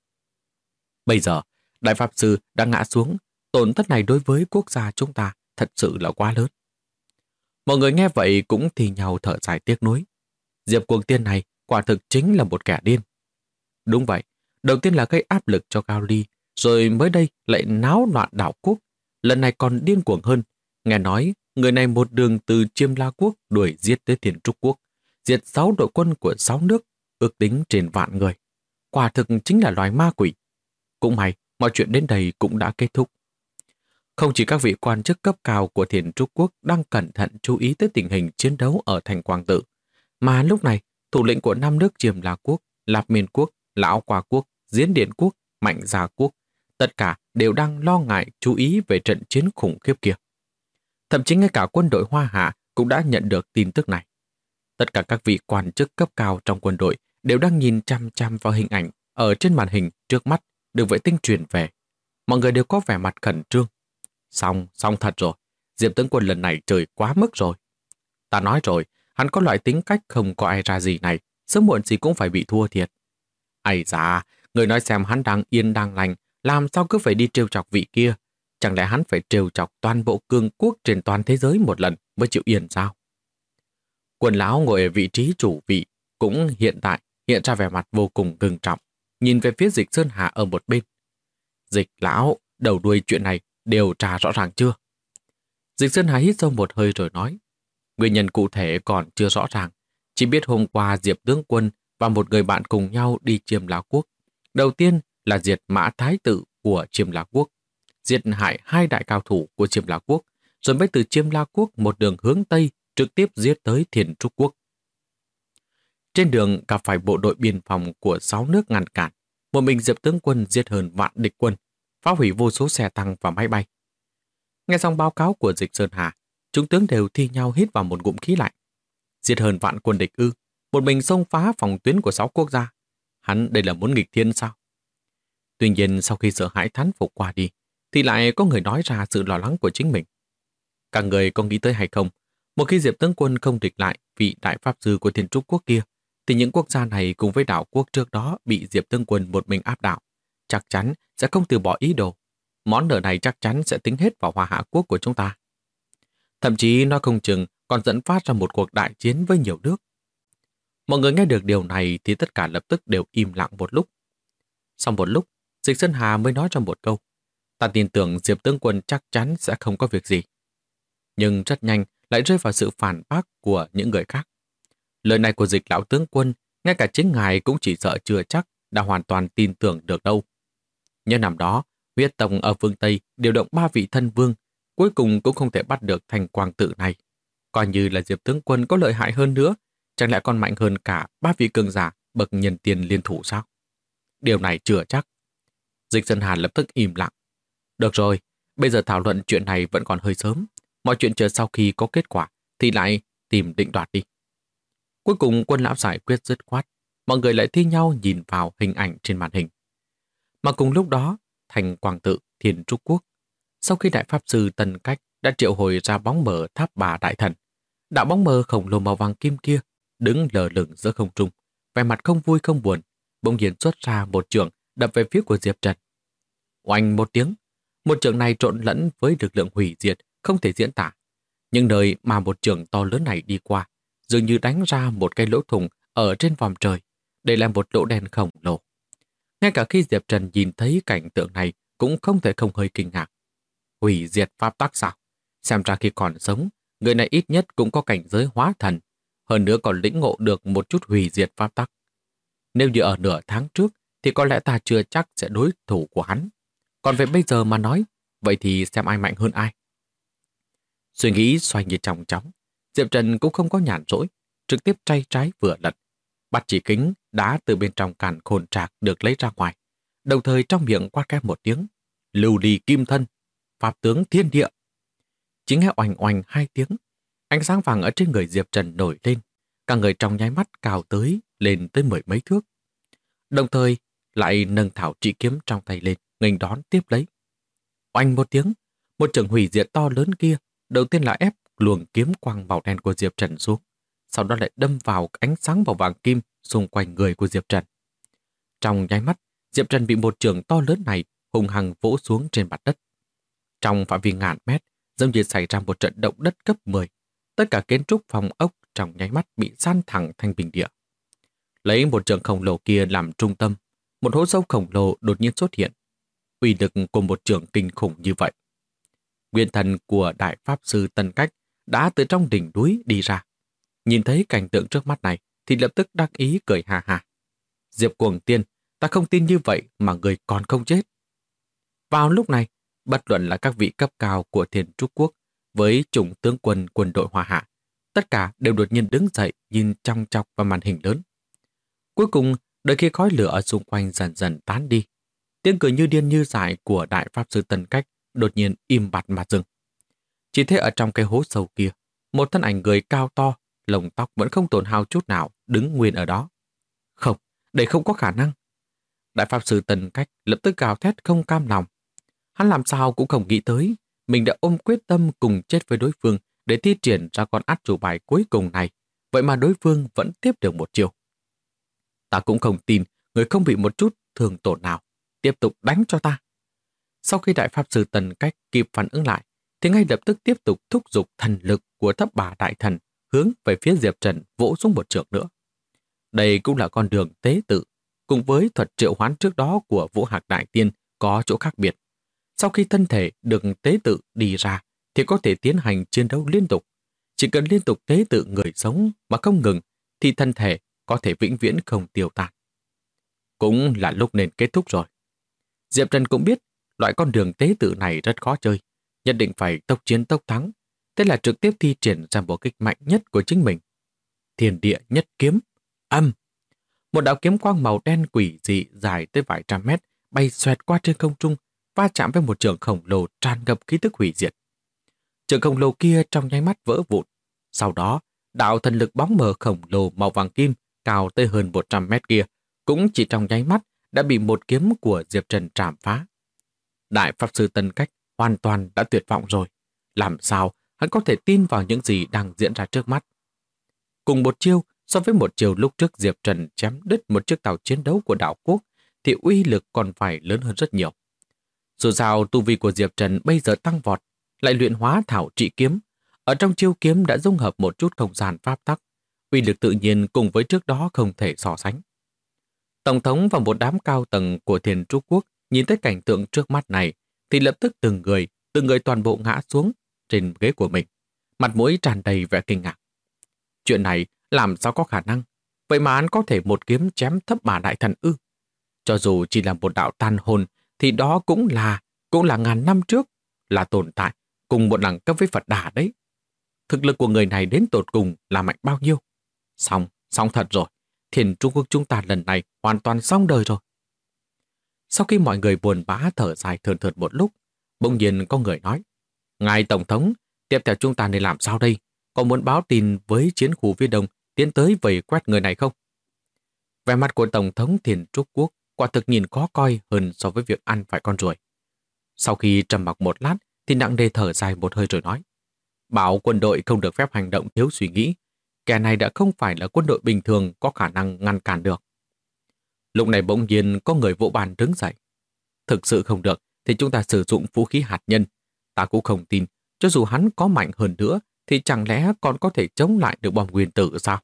Bây giờ, Đại Pháp Sư đã ngã xuống, tổn thất này đối với quốc gia chúng ta thật sự là quá lớn. Mọi người nghe vậy cũng thì nhau thở dài tiếc nuối. Diệp Cuồng Tiên này quả thực chính là một kẻ điên. Đúng vậy, đầu tiên là gây áp lực cho Cao Ly, rồi mới đây lại náo loạn đảo quốc. Lần này còn điên cuồng hơn. Nghe nói, người này một đường từ Chiêm La Quốc đuổi giết tới Thiên Trúc Quốc, diệt 6 đội quân của 6 nước, ước tính trên vạn người. Quả thực chính là loài ma quỷ. Cũng may, mọi chuyện đến đây cũng đã kết thúc. Không chỉ các vị quan chức cấp cao của Thiên Trúc Quốc đang cẩn thận chú ý tới tình hình chiến đấu ở thành Quang Tự, mà lúc này, thủ lĩnh của 5 nước Chiêm La Quốc, Lạp Miên Quốc, Lão Qua Quốc, Diễn Điện Quốc, Mạnh Gia Quốc, tất cả đều đang lo ngại chú ý về trận chiến khủng khiếp kia. Thậm chí ngay cả quân đội Hoa Hạ cũng đã nhận được tin tức này. Tất cả các vị quan chức cấp cao trong quân đội đều đang nhìn chăm chăm vào hình ảnh ở trên màn hình trước mắt được vệ tinh truyền về. Mọi người đều có vẻ mặt khẩn trương. Xong thật rồi. Diệp tướng quân lần này trời quá mức rồi. Ta nói rồi, hắn có loại tính cách không có ai ra gì này, sớm muộn gì cũng phải bị thua thiệt. Ây da, người nói xem hắn đang yên đang lành, làm sao cứ phải đi trêu chọc vị kia? Chẳng lẽ hắn phải trêu chọc toàn bộ cường quốc trên toàn thế giới một lần mới chịu yên sao? Quần lão ngồi ở vị trí chủ vị cũng hiện ra vẻ mặt vô cùng ngưng trọng, nhìn về phía Dịch Sơn Hà ở một bên. Dịch lão, đầu đuôi chuyện này điều tra rõ ràng chưa? Dịch Sơn Hà hít sâu một hơi rồi nói, nguyên nhân cụ thể còn chưa rõ ràng, chỉ biết hôm qua Diệp tướng quân và một người bạn cùng nhau đi Chiêm La Quốc. Đầu tiên là diệt Mã Thái Tử của Chiêm La Quốc, diệt hại 2 đại cao thủ của Chiêm La Quốc, rồi mới từ Chiêm La Quốc một đường hướng Tây trực tiếp giết tới Thiên Trúc Quốc. Trên đường gặp phải bộ đội biên phòng của 6 nước ngăn cản, một mình Diệp tướng quân giết hơn vạn địch quân, phá hủy vô số xe tăng và máy bay. Nghe xong báo cáo của Dịch Sơn Hà, chúng tướng đều thi nhau hít vào một ngụm khí lạnh. Giết hơn vạn quân địch ư? Một mình xông phá phòng tuyến của 6 quốc gia. Hắn đây là muốn nghịch thiên sao? Tuy nhiên sau khi sợ hãi thán phục qua đi, thì lại có người nói ra sự lo lắng của chính mình. Các người có nghĩ tới hay không? Một khi Diệp tướng quân không địch lại vị đại pháp sư của Thiên Trúc Quốc kia, thì những quốc gia này cùng với đảo quốc trước đó bị Diệp tướng quân một mình áp đảo, chắc chắn sẽ không từ bỏ ý đồ. Món nợ này chắc chắn sẽ tính hết vào Hoa Hạ Quốc của chúng ta. Thậm chí nó không chừng còn dẫn phát ra một cuộc đại chiến với nhiều nước. Mọi người nghe được điều này thì tất cả lập tức đều im lặng một lúc. Sau một lúc, Dịch Sơn Hà mới nói trong một câu, ta tin tưởng Diệp tướng quân chắc chắn sẽ không có việc gì. Nhưng rất nhanh lại rơi vào sự phản bác của những người khác. Lời này của Dịch lão tướng quân, ngay cả chính ngài cũng chỉ sợ chưa chắc đã hoàn toàn tin tưởng được đâu. Nhớ năm đó, huyết tộc ở phương Tây điều động 3 vị thân vương, cuối cùng cũng không thể bắt được thành Quang Tự này. Coi như là Diệp tướng quân có lợi hại hơn nữa, chẳng lẽ còn mạnh hơn cả 3 vị cường giả bậc nhân tiên liên thủ sao? Điều này chưa chắc. Dịch Sơn Hà lập tức im lặng. Được rồi, bây giờ thảo luận chuyện này vẫn còn hơi sớm. Mọi chuyện chờ sau khi có kết quả thì lại tìm định đoạt đi. Cuối cùng quân lão giải quyết dứt khoát. Mọi người lại thi nhau nhìn vào hình ảnh trên màn hình. Mà cùng lúc đó, thành Quang Tự, Thiên Trúc Quốc, sau khi đại pháp sư Tân Cách đã triệu hồi ra bóng mờ tháp bà đại thần, đạo bóng mờ khổng lồ màu vàng kim kia đứng lờ lửng giữa không trung, vẻ mặt không vui không buồn, bỗng nhiên xuất ra một chưởng đập về phía của Diệp Trần. Oanh một tiếng, một chưởng này trộn lẫn với lực lượng hủy diệt không thể diễn tả. Nhưng nơi mà một chưởng to lớn này đi qua, dường như đánh ra một cái lỗ thủng ở trên vòm trời, để lại một lỗ đen khổng lồ. Ngay cả khi Diệp Trần nhìn thấy cảnh tượng này cũng không thể không hơi kinh ngạc. Hủy diệt pháp tắc sao? Xem ra khi còn sống, người này ít nhất cũng có cảnh giới hóa thần, hơn nữa còn lĩnh ngộ được một chút hủy diệt pháp tắc. Nếu như ở nửa tháng trước, thì có lẽ ta chưa chắc sẽ đối thủ của hắn. Còn về bây giờ mà nói, vậy thì xem ai mạnh hơn ai. Suy nghĩ xoay như chóng chóng, Diệp Trần cũng không có nhàn rỗi, trực tiếp tay trái vừa lật. Bắt chỉ kính đá từ bên trong càn khôn trạc được lấy ra ngoài, đồng thời trong miệng quát khẽ một tiếng, lưu đi kim thân, pháp tướng thiên địa. chỉ nghe oành oành hai tiếng. Ánh sáng vàng ở trên người Diệp Trần nổi lên, cả người trong nháy mắt cao lên tới mười mấy thước. Đồng thời lại nâng thảo trị kiếm trong tay lên, nghênh đón tiếp lấy. Oanh một tiếng, một trường hủy diệt to lớn kia đầu tiên là ép luồng kiếm quang màu đen của Diệp Trần xuống, sau đó lại đâm vào ánh sáng màu vàng kim xung quanh người của Diệp Trần. Trong nháy mắt, Diệp Trần bị một trường to lớn này hung hăng vỗ xuống trên mặt đất. Trong phạm vi ngàn mét, giống như xảy ra một trận động đất cấp 10. Tất cả kiến trúc phòng ốc trong nháy mắt bị san thẳng thành bình địa. Lấy một trường khổng lồ kia làm trung tâm, một hố sâu khổng lồ đột nhiên xuất hiện. Uy lực của một trường kinh khủng như vậy. Nguyên thần của Đại Pháp Sư Tân Cách đã từ trong đỉnh núi đi ra. Nhìn thấy cảnh tượng trước mắt này thì lập tức đắc ý cười ha ha. Diệp Cuồng Tiên, ta không tin như vậy mà người còn không chết. Vào lúc này, bất luận là các vị cấp cao của Thiên Trúc Quốc với chủng tướng quân quân đội Hoa Hạ, tất cả đều đột nhiên đứng dậy nhìn chòng chọc vào màn hình lớn. Cuối cùng, đợi khi khói lửa ở xung quanh dần dần tán đi, tiếng cười như điên như dại của Đại Pháp Sư Tân Cách đột nhiên im bặt mà dừng. Chỉ thấy ở trong cái hố sâu kia, một thân ảnh người cao to, lông tóc vẫn không tổn hao chút nào, đứng nguyên ở đó. Không, đây không có khả năng. Đại Pháp Sư Tân Cách lập tức gào thét không cam lòng. Hắn làm sao cũng không nghĩ tới, mình đã ôm quyết tâm cùng chết với đối phương để thi triển ra con át chủ bài cuối cùng này, vậy mà đối phương vẫn tiếp được một chiều. Ta cũng không tin người không bị một chút thương tổn nào, tiếp tục đánh cho ta. Sau khi Đại Pháp Sư Tân Cách kịp phản ứng lại, thì ngay lập tức tiếp tục thúc giục thần lực của Thấp Bà Đại Thần hướng về phía Diệp Trần vỗ xuống một trượng nữa. Đây cũng là con đường tế tự, cùng với thuật triệu hoán trước đó của Vũ Hạc Đại Tiên có chỗ khác biệt. Sau khi thân thể được tế tự đi ra, thì có thể tiến hành chiến đấu liên tục. Chỉ cần liên tục tế tự người sống mà không ngừng, thì thân thể có thể vĩnh viễn không tiêu tan. Cũng là lúc nên kết thúc rồi. Diệp Trần cũng biết loại con đường tế tự này rất khó chơi, nhất định phải tốc chiến tốc thắng. Thế là trực tiếp thi triển ra bộ kích mạnh nhất của chính mình. Thiên địa nhất kiếm, âm. Một đạo kiếm quang màu đen quỷ dị dài tới vài trăm mét bay xoẹt qua trên không trung, va chạm với một trường khổng lồ tràn ngập khí tức hủy diệt. Trường khổng lồ kia trong nháy mắt vỡ vụn. Sau đó, đạo thần lực bóng mờ khổng lồ màu vàng kim cao tới hơn 100 mét kia cũng chỉ trong nháy mắt đã bị một kiếm của Diệp Trần trảm phá. Đại Pháp Sư Tân Cách hoàn toàn đã tuyệt vọng rồi. Làm sao hắn có thể tin vào những gì đang diễn ra trước mắt? Cùng một chiêu so với một chiều lúc trước Diệp Trần chém đứt một chiếc tàu chiến đấu của đảo quốc thì uy lực còn phải lớn hơn rất nhiều. Dù sao tu vi của Diệp Trần bây giờ tăng vọt, lại luyện hóa thảo trị kiếm. Ở trong chiêu kiếm đã dung hợp một chút không gian pháp tắc, uy lực tự nhiên cùng với trước đó không thể so sánh. Tổng thống và một đám cao tầng của Thiên Trúc Quốc nhìn thấy cảnh tượng trước mắt này thì lập tức từng người toàn bộ ngã xuống trên ghế của mình, mặt mũi tràn đầy vẻ kinh ngạc. Chuyện này làm sao có khả năng? Vậy mà hắn có thể một kiếm chém Thấp Bà Đại Thần ư? Cho dù chỉ là một đạo tàn hồn thì đó cũng là ngàn năm trước, là tồn tại cùng một đẳng cấp với Phật Đà đấy. Thực lực của người này đến tột cùng là mạnh bao nhiêu? Xong thật rồi. Thiên Trung Quốc chúng ta lần này hoàn toàn xong đời rồi. Sau khi mọi người buồn bã thở dài thườn thượt một lúc, bỗng nhiên có người nói: Ngài Tổng thống, tiếp theo chúng ta nên làm sao đây? Có muốn báo tin với chiến khu phía đông tiến tới vây quét người này không? Vẻ mặt của Tổng thống Thiên Trúc Quốc quả thực nhìn khó coi hơn so với việc ăn phải con ruồi. Sau khi trầm mặc một lát thì nặng nề thở dài một hơi rồi nói: Bảo quân đội không được phép hành động thiếu suy nghĩ. Kẻ này đã không phải là quân đội bình thường có khả năng ngăn cản được. Lúc này bỗng nhiên có người vỗ bàn đứng dậy. Thực sự không được thì chúng ta sử dụng vũ khí hạt nhân. Ta cũng không tin, cho dù hắn có mạnh hơn nữa thì chẳng lẽ còn có thể chống lại được bom nguyên tử sao?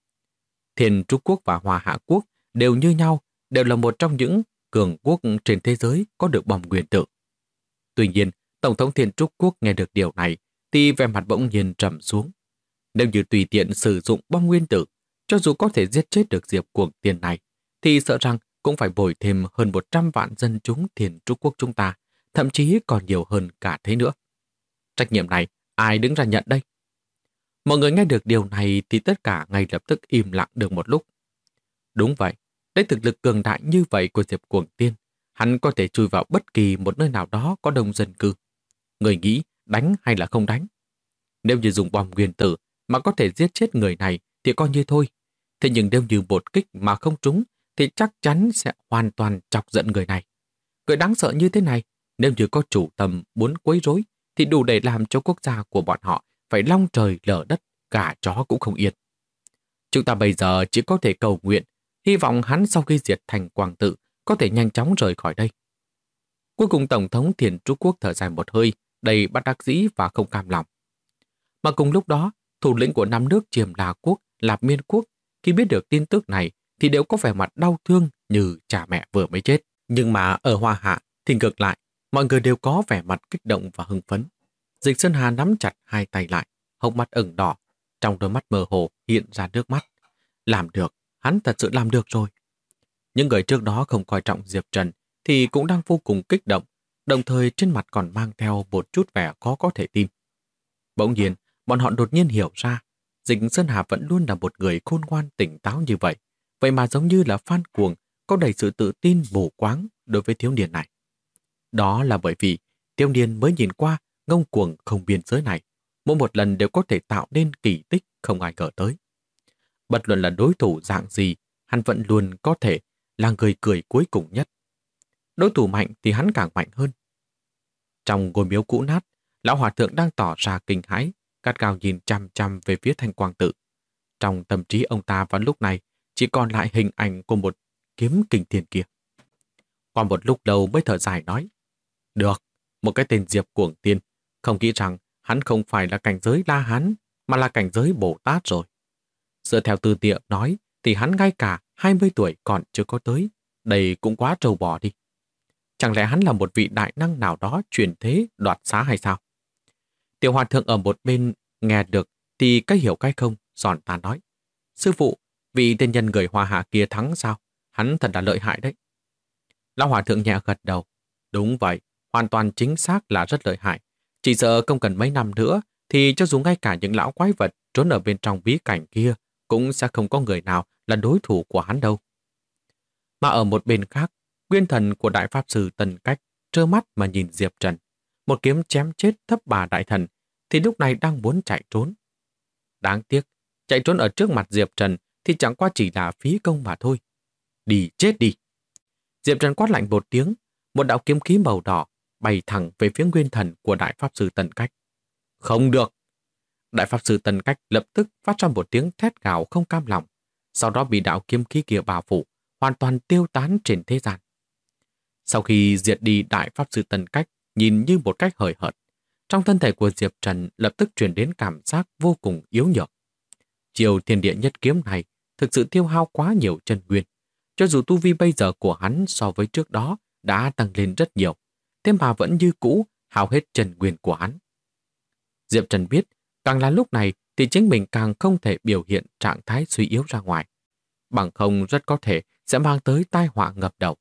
Thiên Trúc Quốc và Hoa Hạ Quốc đều như nhau, đều là một trong những cường quốc trên thế giới có được bom nguyên tử. Tuy nhiên, Tổng thống Thiên Trúc Quốc nghe được điều này thì vẻ mặt bỗng nhiên trầm xuống. Nếu như tùy tiện sử dụng bom nguyên tử, cho dù có thể giết chết được Diệp Cuồng Tiên này, thì sợ rằng cũng phải bồi thêm hơn 100 vạn dân chúng Thiên Trúc Quốc chúng ta, thậm chí còn nhiều hơn cả thế nữa. Trách nhiệm này, ai đứng ra nhận đây? Mọi người nghe được điều này thì tất cả ngay lập tức im lặng được một lúc. Đúng vậy, lấy thực lực cường đại như vậy của Diệp Cuồng Tiên, hắn có thể chui vào bất kỳ một nơi nào đó có đông dân cư. Người nghĩ đánh hay là không đánh? Nếu như dùng bom nguyên tử mà có thể giết chết người này thì coi như thôi. Thế nhưng nếu như một kích mà không trúng thì chắc chắn sẽ hoàn toàn chọc giận người này. Người đáng sợ như thế này, nếu như có chủ tâm muốn quấy rối thì đủ để làm cho quốc gia của bọn họ phải long trời lở đất, cả chó cũng không yên. Chúng ta bây giờ chỉ có thể cầu nguyện, hy vọng hắn sau khi diệt thành Quang Tự có thể nhanh chóng rời khỏi đây. Cuối cùng Tổng thống Thiền Trúc Quốc thở dài một hơi, đầy bất đắc dĩ và không cam lòng. Mà cùng lúc đó, thủ lĩnh của 5 nước Chiêm La Quốc, Lạp Miên Quốc, khi biết được tin tức này thì đều có vẻ mặt đau thương như cha mẹ vừa mới chết. Nhưng mà ở Hoa Hạ thì ngược lại, mọi người đều có vẻ mặt kích động và hưng phấn. Dịch Sơn Hà nắm chặt hai tay lại, hốc mắt ửng đỏ, trong đôi mắt mơ hồ hiện ra nước mắt. Làm được, hắn thật sự làm được rồi. Những người trước đó không coi trọng Diệp Trần thì cũng đang vô cùng kích động, đồng thời trên mặt còn mang theo một chút vẻ khó có thể tin. Bỗng nhiên, bọn họ đột nhiên hiểu ra, Dịch Sơn Hà vẫn luôn là một người khôn ngoan tỉnh táo như vậy. Vậy mà giống như là Phan Cuồng, có đầy sự tự tin mù quáng đối với thiếu niên này. Đó là bởi vì thiếu niên mới nhìn qua ngông cuồng không biên giới này, mỗi một lần đều có thể tạo nên kỳ tích không ai ngờ tới. Bất luận là đối thủ dạng gì, hắn vẫn luôn có thể là người cười cuối cùng nhất. Đối thủ mạnh thì hắn càng mạnh hơn. Trong ngôi miếu cũ nát, lão hòa thượng đang tỏ ra kinh hãi, gắt gao nhìn chăm chăm về phía Thanh Quang Tự. Trong tâm trí ông ta vào lúc này chỉ còn lại hình ảnh của một kiếm kinh thiên kia. Qua một lúc lâu mới thở dài nói, được, một cái tên Diệp Cuồng Tiên, không nghĩ rằng hắn không phải là cảnh giới La Hán, mà là cảnh giới Bồ Tát rồi. Dựa theo tư tiệm nói thì hắn ngay cả 20 tuổi còn chưa có tới, đây cũng quá trâu bò đi. Chẳng lẽ hắn là một vị đại năng nào đó chuyển thế đoạt xá hay sao? Tiểu hòa thượng ở một bên nghe được thì cái hiểu cái không, giòn ta nói. Sư phụ, vị tên nhân người Hoa Hạ kia thắng sao? Hắn thật là lợi hại đấy. Lão hòa thượng nhẹ gật đầu. Đúng vậy, hoàn toàn chính xác là rất lợi hại. Chỉ sợ không cần mấy năm nữa thì cho dù ngay cả những lão quái vật trốn ở bên trong bí cảnh kia cũng sẽ không có người nào là đối thủ của hắn đâu. Mà ở một bên khác, nguyên thần của Đại Pháp Sư Tần Cách trơ mắt mà nhìn Diệp Trần. Một kiếm chém chết thấp bà đại thần thì lúc này đang muốn chạy trốn. Đáng tiếc, chạy trốn ở trước mặt Diệp Trần thì chẳng qua chỉ là phí công mà thôi. Đi chết đi! Diệp Trần quát lạnh một tiếng, một đạo kiếm khí màu đỏ bay thẳng về phía nguyên thần của Đại Pháp Sư Tần Cách. Không được! Đại Pháp Sư Tần Cách lập tức phát ra một tiếng thét gào không cam lòng, sau đó bị đạo kiếm khí kia bao phủ, hoàn toàn tiêu tán trên thế gian. Sau khi diệt đi Đại Pháp Sư Tần Cách nhìn như một cách hời hợt, trong thân thể của Diệp Trần lập tức truyền đến cảm giác vô cùng yếu nhược. Chiều thiên địa nhất kiếm này thực sự tiêu hao quá nhiều chân nguyên. Cho dù tu vi bây giờ của hắn so với trước đó đã tăng lên rất nhiều, thế mà vẫn như cũ hao hết chân nguyên của hắn. Diệp Trần biết, càng là lúc này thì chính mình càng không thể biểu hiện trạng thái suy yếu ra ngoài. Bằng không rất có thể sẽ mang tới tai họa ngập đầu.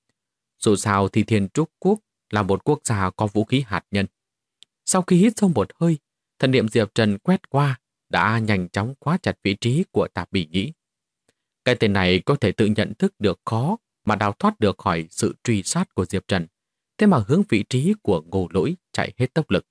Dù sao thì Thiên Trúc Quốc là một quốc gia có vũ khí hạt nhân. Sau khi hít sâu một hơi, thần niệm Diệp Trần quét qua đã nhanh chóng khóa chặt vị trí của Tạp Bỉ Nhĩ. Cái tên này có thể tự nhận thức được khó mà đào thoát được khỏi sự truy sát của Diệp Trần, thế mà hướng vị trí của Ngô Lỗi chạy hết tốc lực.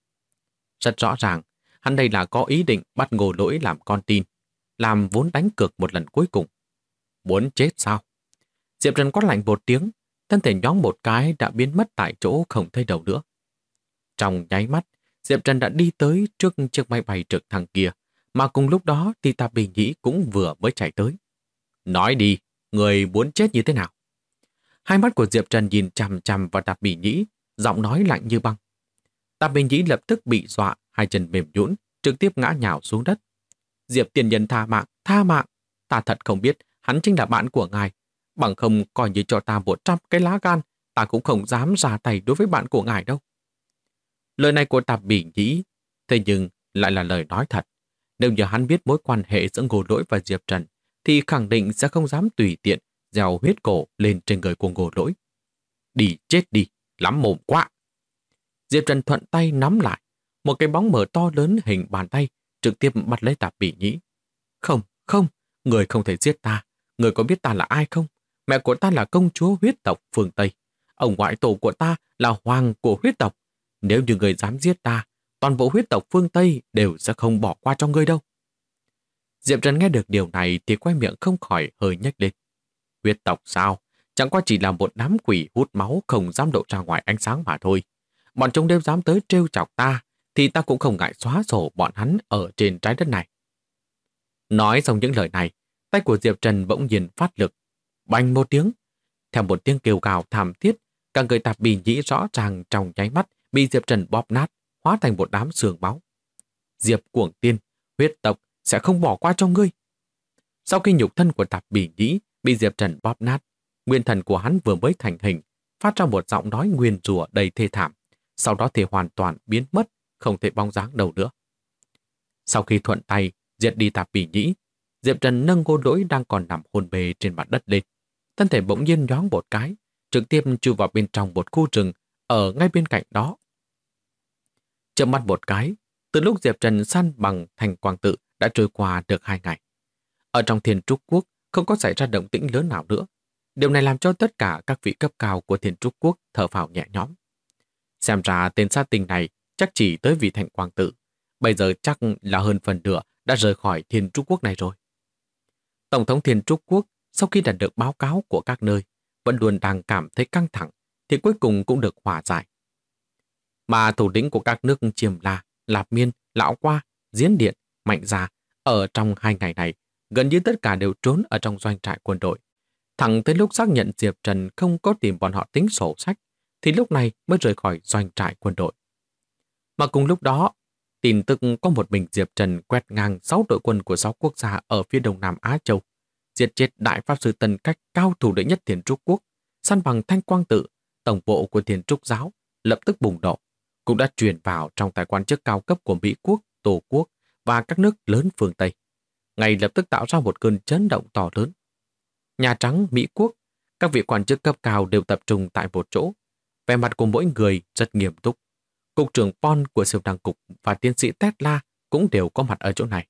Rất rõ ràng, hắn đây là có ý định bắt Ngô Lỗi làm con tin, làm vốn đánh cược một lần cuối cùng. Muốn chết sao? Diệp Trần quát lạnh một tiếng, thân thể nhoáng một cái đã biến mất tại chỗ không thấy đâu nữa. Trong nháy mắt, Diệp Trần đã đi tới trước chiếc máy bay trực thăng kia, mà cùng lúc đó thì Tạp Bỉ Nhĩ cũng vừa mới chạy tới. Nói đi, người muốn chết như thế nào? Hai mắt của Diệp Trần nhìn chằm chằm vào Tạp Bỉ Nhĩ, giọng nói lạnh như băng. Tạp Bỉ Nhĩ lập tức bị dọa, hai chân mềm nhũn, trực tiếp ngã nhào xuống đất. Diệp tiền nhân tha mạng, ta thật không biết hắn chính là bạn của ngài. Bằng không coi như cho ta 100 cái lá gan, ta cũng không dám ra tay đối với bạn của ngài đâu. Lời này của Tạp Bỉ Nhĩ, thế nhưng lại là lời nói thật. Nếu như hắn biết mối quan hệ giữa Ngô Lỗi và Diệp Trần, thì khẳng định sẽ không dám tùy tiện gieo huyết cổ lên trên người của Ngô Lỗi. Đi chết đi, lắm mồm quá. Diệp Trần thuận tay nắm lại, một cái bóng mờ to lớn hình bàn tay trực tiếp bắt lấy Tạp Bỉ Nhĩ. Không, người không thể giết ta. Người có biết ta là ai không? Mẹ của ta là công chúa huyết tộc phương Tây. Ông ngoại tổ của ta là hoàng của huyết tộc. Nếu như người dám giết ta, toàn bộ huyết tộc phương Tây đều sẽ không bỏ qua cho ngươi đâu. Diệp Trần nghe được điều này thì quay miệng không khỏi hơi nhếch lên. Huyết tộc sao? Chẳng qua chỉ là một đám quỷ hút máu không dám lộ ra ngoài ánh sáng mà thôi. Bọn chúng đều dám tới trêu chọc ta, thì ta cũng không ngại xóa sổ bọn hắn ở trên trái đất này. Nói xong những lời này, tay của Diệp Trần bỗng nhiên phát lực. Bành một tiếng. Theo một tiếng kêu gào thảm thiết, cả người Tạp Bì Nhĩ rõ ràng trong nháy mắt bị Diệp Trần bóp nát, hóa thành một đám xương máu. Diệp Cuồng Tiên, huyết tộc sẽ không bỏ qua cho ngươi. Sau khi nhục thân của Tạp Bì Nhĩ bị Diệp Trần bóp nát, nguyên thần của hắn vừa mới thành hình, phát ra một giọng nói nguyền rủa đầy thê thảm, sau đó thì hoàn toàn biến mất, không thể bóng dáng đâu nữa. Sau khi thuận tay diệt đi Tạp Bì Nhĩ, Diệp Trần nâng Ngô Lỗi đang còn nằm hôn mê trên mặt đất lên. Thân thể bỗng nhiên nhoáng một cái, trực tiếp chui vào bên trong một khu rừng ở ngay bên cạnh đó. Chớp mắt một cái, từ lúc Diệp Trần săn bằng thành quang tự đã trôi qua được 2 ngày. Ở trong Thiên Trúc Quốc không có xảy ra động tĩnh lớn nào nữa. Điều này làm cho tất cả các vị cấp cao của Thiên Trúc Quốc thở phào nhẹ nhõm. Xem ra tên sát tinh này chắc chỉ tới vì thành quang tự. Bây giờ chắc là hơn phần nửa đã rời khỏi Thiên Trúc Quốc này rồi. Tổng thống Thiên Trúc Quốc sau khi đạt được báo cáo của các nơi vẫn luôn đang cảm thấy căng thẳng thì cuối cùng cũng được hòa giải. Mà thủ lĩnh của các nước Chiêm La, Lạp Miên, Lão Qua, Diễn Điện, Mạnh Gia ở trong 2 ngày này gần như tất cả đều trốn ở trong doanh trại quân đội. Thẳng tới lúc xác nhận Diệp Trần không có tìm bọn họ tính sổ sách thì lúc này mới rời khỏi doanh trại quân đội. Mà cùng lúc đó, tin tức có một mình Diệp Trần quét ngang 6 đội quân của 6 quốc gia ở phía đông nam Á Châu, diệt chết Đại Pháp Sư Tân Cách cao thủ đệ nhất Thiên Trúc Quốc, săn bằng Thanh Quang Tự, tổng bộ của Thiên Trúc Giáo, lập tức bùng nổ, cũng đã truyền vào trong tài quan chức cao cấp của Mỹ Quốc, Tô Quốc và các nước lớn phương Tây. Ngay lập tức tạo ra một cơn chấn động to lớn. Nhà Trắng, Mỹ Quốc, các vị quan chức cấp cao đều tập trung tại một chỗ. Vẻ mặt của mỗi người rất nghiêm túc. Cục trưởng Pon của siêu năng cục và tiến sĩ Tesla cũng đều có mặt ở chỗ này.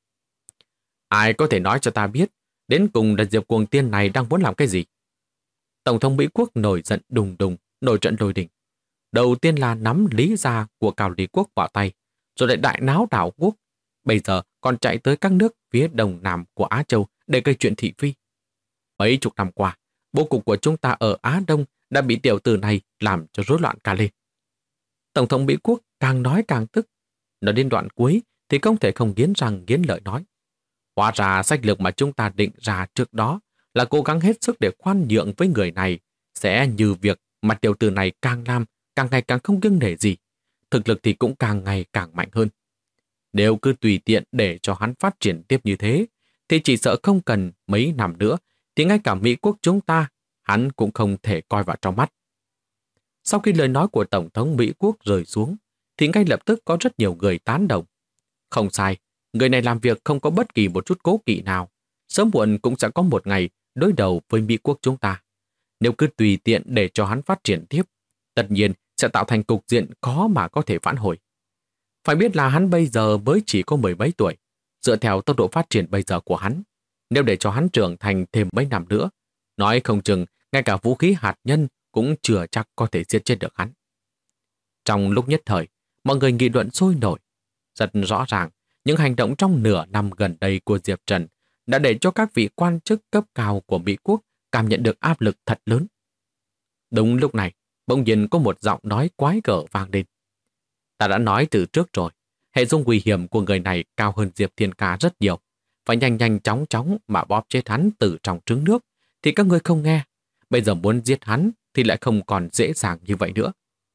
Ai có thể nói cho ta biết đến cùng là Diệp Cuồng Tiên này đang muốn làm cái gì? Tổng thống Mỹ Quốc nổi giận đùng đùng, nổi trận lôi đình. Đầu tiên là nắm lý gia của Cao Lý Quốc vào tay, rồi lại đại náo đảo quốc. Bây giờ còn chạy tới các nước phía đông nam của Á Châu để gây chuyện thị phi. Mấy chục năm qua, bố cục của chúng ta ở Á Đông đã bị tiểu tử này làm cho rối loạn cả lên. Tổng thống Mỹ Quốc càng nói càng tức. Nói đến đoạn cuối thì không thể không nghiến răng nghiến lợi nói. Hóa ra sách lược mà chúng ta định ra trước đó là cố gắng hết sức để khoan nhượng với người này, sẽ như việc mà tiểu tử này càng làm càng ngày càng không kiêng nể gì, thực lực thì cũng càng ngày càng mạnh hơn. Nếu cứ tùy tiện để cho hắn phát triển tiếp như thế, thì chỉ sợ không cần mấy năm nữa, thì ngay cả Mỹ Quốc chúng ta, hắn cũng không thể coi vào trong mắt. Sau khi lời nói của Tổng thống Mỹ Quốc rơi xuống, thì ngay lập tức có rất nhiều người tán đồng. Không sai, người này làm việc không có bất kỳ một chút cố kỵ nào. Sớm muộn cũng sẽ có một ngày đối đầu với Mỹ Quốc chúng ta. Nếu cứ tùy tiện để cho hắn phát triển tiếp, tất nhiên sẽ tạo thành cục diện khó mà có thể vãn hồi. Phải biết là hắn bây giờ mới chỉ có 10 mấy tuổi. Dựa theo tốc độ phát triển bây giờ của hắn, nếu để cho hắn trưởng thành thêm mấy năm nữa, nói không chừng ngay cả vũ khí hạt nhân cũng chưa chắc có thể giết chết được hắn. Trong lúc nhất thời, mọi người nghị luận sôi nổi. Rất rõ ràng, những hành động trong nửa năm gần đây của Diệp Trần đã để cho các vị quan chức cấp cao của Mỹ Quốc cảm nhận được áp lực thật lớn. Đúng lúc này, bỗng nhiên có một giọng nói quái gở vang lên. Ta đã nói từ trước rồi, hệ dung nguy hiểm của người này cao hơn Diệp Thiên Ca rất nhiều. Phải nhanh nhanh chóng chóng mà bóp chết hắn từ trong trứng nước, thì các ngươi không nghe. Bây giờ muốn giết hắn thì lại không còn dễ dàng như vậy nữa.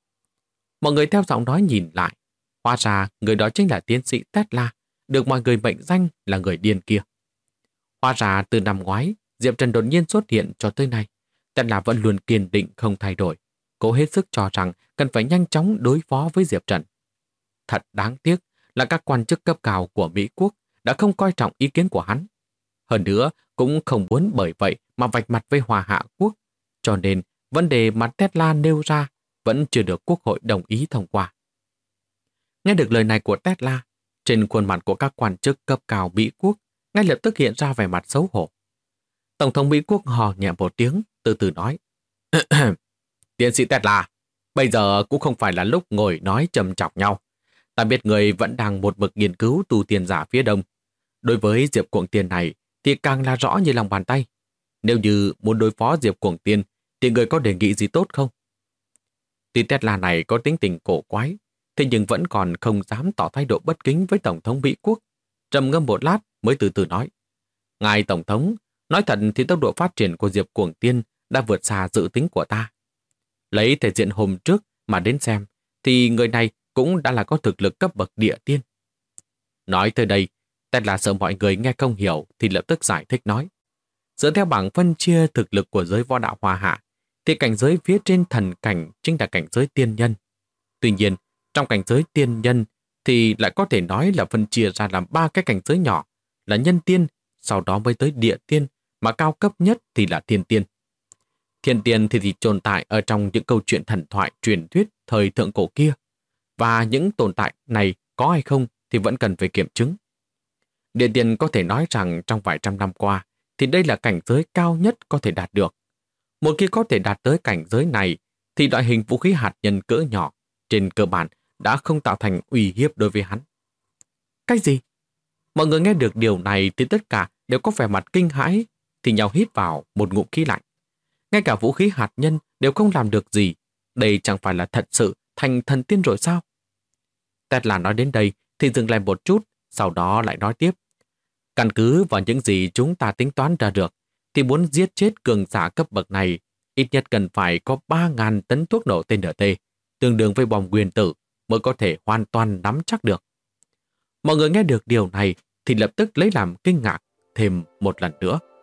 Mọi người theo giọng nói nhìn lại. Hóa ra người đó chính là tiến sĩ Tesla, được mọi người mệnh danh là người điên kia. Hóa ra từ năm ngoái, Diệp Trần đột nhiên xuất hiện cho tới nay. Tesla vẫn luôn kiên định không thay đổi, cố hết sức cho rằng cần phải nhanh chóng đối phó với Diệp Trần. Thật đáng tiếc là các quan chức cấp cao của Mỹ Quốc đã không coi trọng ý kiến của hắn. Hơn nữa, cũng không muốn bởi vậy mà vạch mặt với Hòa Hạ Quốc, cho nên vấn đề mà Tesla nêu ra vẫn chưa được Quốc hội đồng ý thông qua. Nghe được lời này của Tesla, trên khuôn mặt của các quan chức cấp cao Mỹ Quốc ngay lập tức hiện ra vẻ mặt xấu hổ. Tổng thống Mỹ Quốc hò nhẹ một tiếng, từ từ nói. Tiến sĩ Tesla, bây giờ cũng không phải là lúc ngồi nói châm chọc nhau. Ta biết người vẫn đang một mực nghiên cứu tu tiên giả phía đông. Đối với Diệp Cuồng Tiên này thì càng là rõ như lòng bàn tay. Nếu như muốn đối phó Diệp Cuồng Tiên thì người có đề nghị gì tốt không? Tuy Tesla này có tính tình cổ quái, thế nhưng vẫn còn không dám tỏ thái độ bất kính với Tổng thống Mỹ Quốc. Trầm ngâm một lát mới từ từ nói. Ngài Tổng thống, nói thật thì tốc độ phát triển của Diệp Cuồng Tiên đã vượt xa dự tính của ta. Lấy thể diện hôm trước mà đến xem, thì người này cũng đã là có thực lực cấp bậc địa tiên. Nói tới đây, Tesla sợ mọi người nghe không hiểu thì lập tức giải thích nói. Dựa theo bảng phân chia thực lực của giới võ đạo Hoa Hạ, thì cảnh giới phía trên thần cảnh chính là cảnh giới tiên nhân. Tuy nhiên, trong cảnh giới tiên nhân thì lại có thể nói là phân chia ra làm 3 cái cảnh giới nhỏ, là nhân tiên, sau đó mới tới địa tiên, mà cao cấp nhất thì là thiên tiên. Thiên tiên thì tồn tại ở trong những câu chuyện thần thoại truyền thuyết thời thượng cổ kia, và những tồn tại này có hay không thì vẫn cần phải kiểm chứng. Địa tiên có thể nói rằng trong vài trăm năm qua thì đây là cảnh giới cao nhất có thể đạt được. Một khi có thể đạt tới cảnh giới này thì loại hình vũ khí hạt nhân cỡ nhỏ trên cơ bản đã không tạo thành uy hiếp đối với hắn. Cái gì? Mọi người nghe được điều này thì tất cả đều có vẻ mặt kinh hãi, thì nhau hít vào một ngụm khí lạnh. Ngay cả vũ khí hạt nhân đều không làm được gì. Đây chẳng phải là thật sự thành thần tiên rồi sao? Tesla nói đến đây thì dừng lại một chút, sau đó lại nói tiếp. Căn cứ vào những gì chúng ta tính toán ra được, thì muốn giết chết cường giả cấp bậc này, ít nhất cần phải có 3.000 tấn thuốc nổ TNT, tương đương với bom nguyên tử, mới có thể hoàn toàn nắm chắc được. Mọi người nghe được điều này thì lập tức lấy làm kinh ngạc thêm một lần nữa.